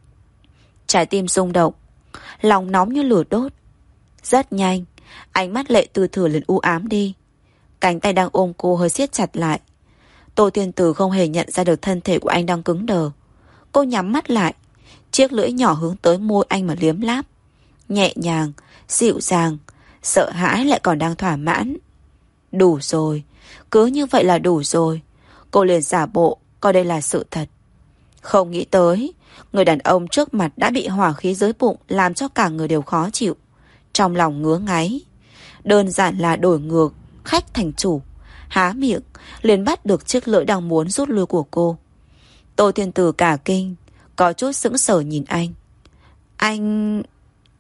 Trái tim rung động, lòng nóng như lửa đốt. Rất nhanh, ánh mắt Lệ Tư Thừa liền u ám đi. Cánh tay đang ôm cô hơi siết chặt lại. Tô Thiên Tử không hề nhận ra được thân thể của anh đang cứng đờ. Cô nhắm mắt lại, chiếc lưỡi nhỏ hướng tới môi anh mà liếm láp. Nhẹ nhàng, dịu dàng, sợ hãi lại còn đang thỏa mãn. Đủ rồi, cứ như vậy là đủ rồi. Cô liền giả bộ coi đây là sự thật. Không nghĩ tới, người đàn ông trước mặt đã bị hỏa khí dưới bụng làm cho cả người đều khó chịu, trong lòng ngứa ngáy. Đơn giản là đổi ngược khách thành chủ, há miệng liền bắt được chiếc lưỡi đang muốn rút lui của cô. Tô Thiên Tử cả kinh, có chút sững sờ nhìn anh. Anh...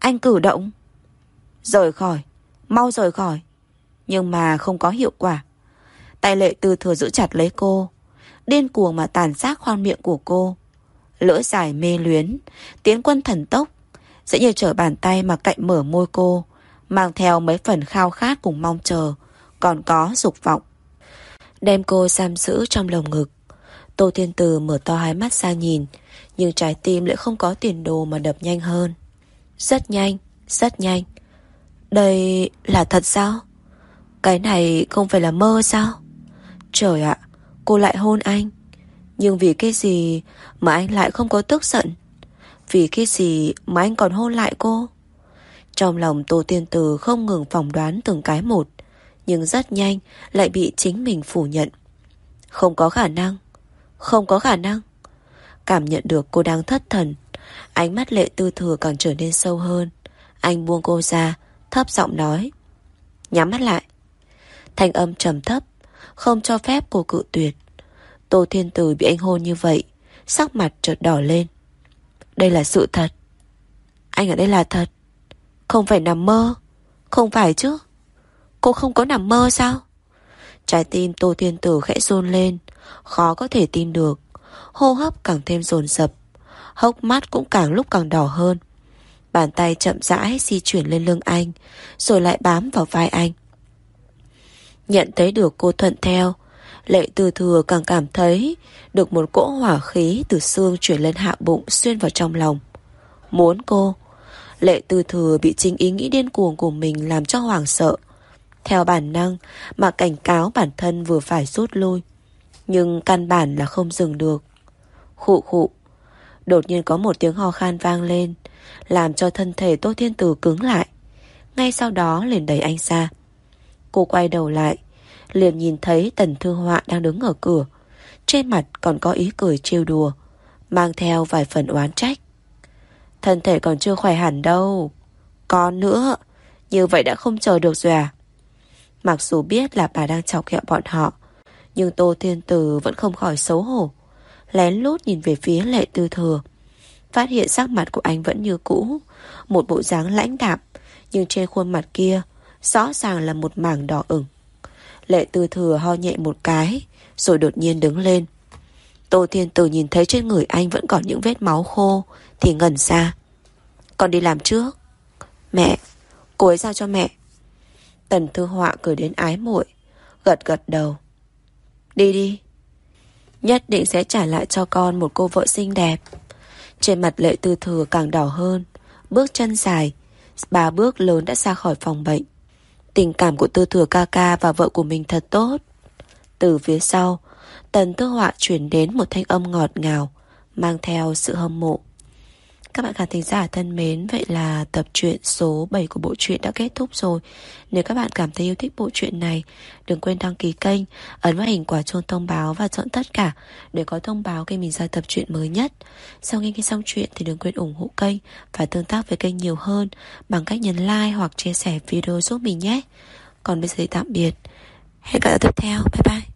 Anh cử động. Rời khỏi, mau rời khỏi. Nhưng mà không có hiệu quả. Tay Lệ Tư Thừa giữ chặt lấy cô, điên cuồng mà tàn sát khoang miệng của cô. Lưỡi dài mê luyến, tiến quân thần tốc, sẽ như trở bàn tay mà cạnh mở môi cô, mang theo mấy phần khao khát cùng mong chờ, còn có dục vọng. Đem cô giam giữ trong lồng ngực. Tô Thiên Từ mở to hai mắt ra nhìn, nhưng trái tim lại không có tiền đồ mà đập nhanh hơn. Rất nhanh, rất nhanh. Đây là thật sao? Cái này không phải là mơ sao? Trời ạ, cô lại hôn anh. Nhưng vì cái gì mà anh lại không có tức giận? Vì cái gì mà anh còn hôn lại cô? Trong lòng Tô Thiên Từ không ngừng phỏng đoán từng cái một, nhưng rất nhanh lại bị chính mình phủ nhận. Không có khả năng. Không có khả năng. Cảm nhận được cô đang thất thần, ánh mắt Lệ Tư Thừa càng trở nên sâu hơn. Anh buông cô ra, thấp giọng nói: nhắm mắt lại. Thanh âm trầm thấp, không cho phép cô cự tuyệt. Tô Thiên Từ bị anh hôn như vậy, sắc mặt chợt đỏ lên. Đây là sự thật. Anh ở đây là thật. Không phải nằm mơ. Không phải chứ. Cô không có nằm mơ sao? Trái tim Tô Thiên Từ khẽ run lên, khó có thể tin được. Hô hấp càng thêm dồn dập, hốc mắt cũng càng lúc càng đỏ hơn. Bàn tay chậm rãi di chuyển lên lưng anh, rồi lại bám vào vai anh. Nhận thấy được cô thuận theo, Lệ Tư Thừa càng cảm thấy được một cỗ hỏa khí từ xương chuyển lên hạ bụng, xuyên vào trong lòng. Muốn cô. Lệ Tư Thừa bị chính ý nghĩ điên cuồng của mình làm cho hoảng sợ, theo bản năng mà cảnh cáo bản thân vừa phải rút lui, nhưng căn bản là không dừng được. Khụ khụ. Đột nhiên có một tiếng ho khan vang lên, làm cho thân thể Tô Thiên Từ cứng lại. Ngay sau đó liền đẩy anh ra. Cô quay đầu lại, liền nhìn thấy Tần Thư Họa đang đứng ở cửa, trên mặt còn có ý cười trêu đùa, mang theo vài phần oán trách. Thân thể còn chưa khỏe hẳn đâu. Còn nữa, như vậy đã không chờ được rồi à? Mặc dù biết là bà đang chọc ghẹo bọn họ, nhưng Tô Thiên Từ vẫn không khỏi xấu hổ, lén lút nhìn về phía Lệ Tư Thừa. Phát hiện sắc mặt của anh vẫn như cũ, một bộ dáng lãnh đạm, nhưng trên khuôn mặt kia rõ ràng là một mảng đỏ ửng. Lệ Tư Thừa ho nhẹ một cái, rồi đột nhiên đứng lên. Tô Thiên Từ nhìn thấy trên người anh vẫn còn những vết máu khô thì ngẩn ra. Con đi làm trước. Mẹ, cô ấy giao cho mẹ. Tần Thư Họa cười đến ái muội, gật gật đầu. Đi đi. Nhất định sẽ trả lại cho con một cô vợ xinh đẹp. Trên mặt Lệ Tư Thừa càng đỏ hơn, bước chân dài, ba bước lớn đã ra khỏi phòng bệnh. Tình cảm của Tư Thừa ca ca và vợ của mình thật tốt. Từ phía sau, Tần Thư Họa chuyển đến một thanh âm ngọt ngào, mang theo sự hâm mộ. Các bạn khán thính giả thân mến, vậy là tập truyện số bảy của bộ truyện đã kết thúc rồi. Nếu các bạn cảm thấy yêu thích bộ truyện này, đừng quên đăng ký kênh, ấn vào hình quả chuông thông báo và chọn tất cả để có thông báo khi mình ra tập truyện mới nhất. Sau khi nghe xong chuyện thì đừng quên ủng hộ kênh và tương tác với kênh nhiều hơn bằng cách nhấn like hoặc chia sẻ video giúp mình nhé. Còn bây giờ thì tạm biệt. Hẹn gặp lại tiếp theo. Bye bye.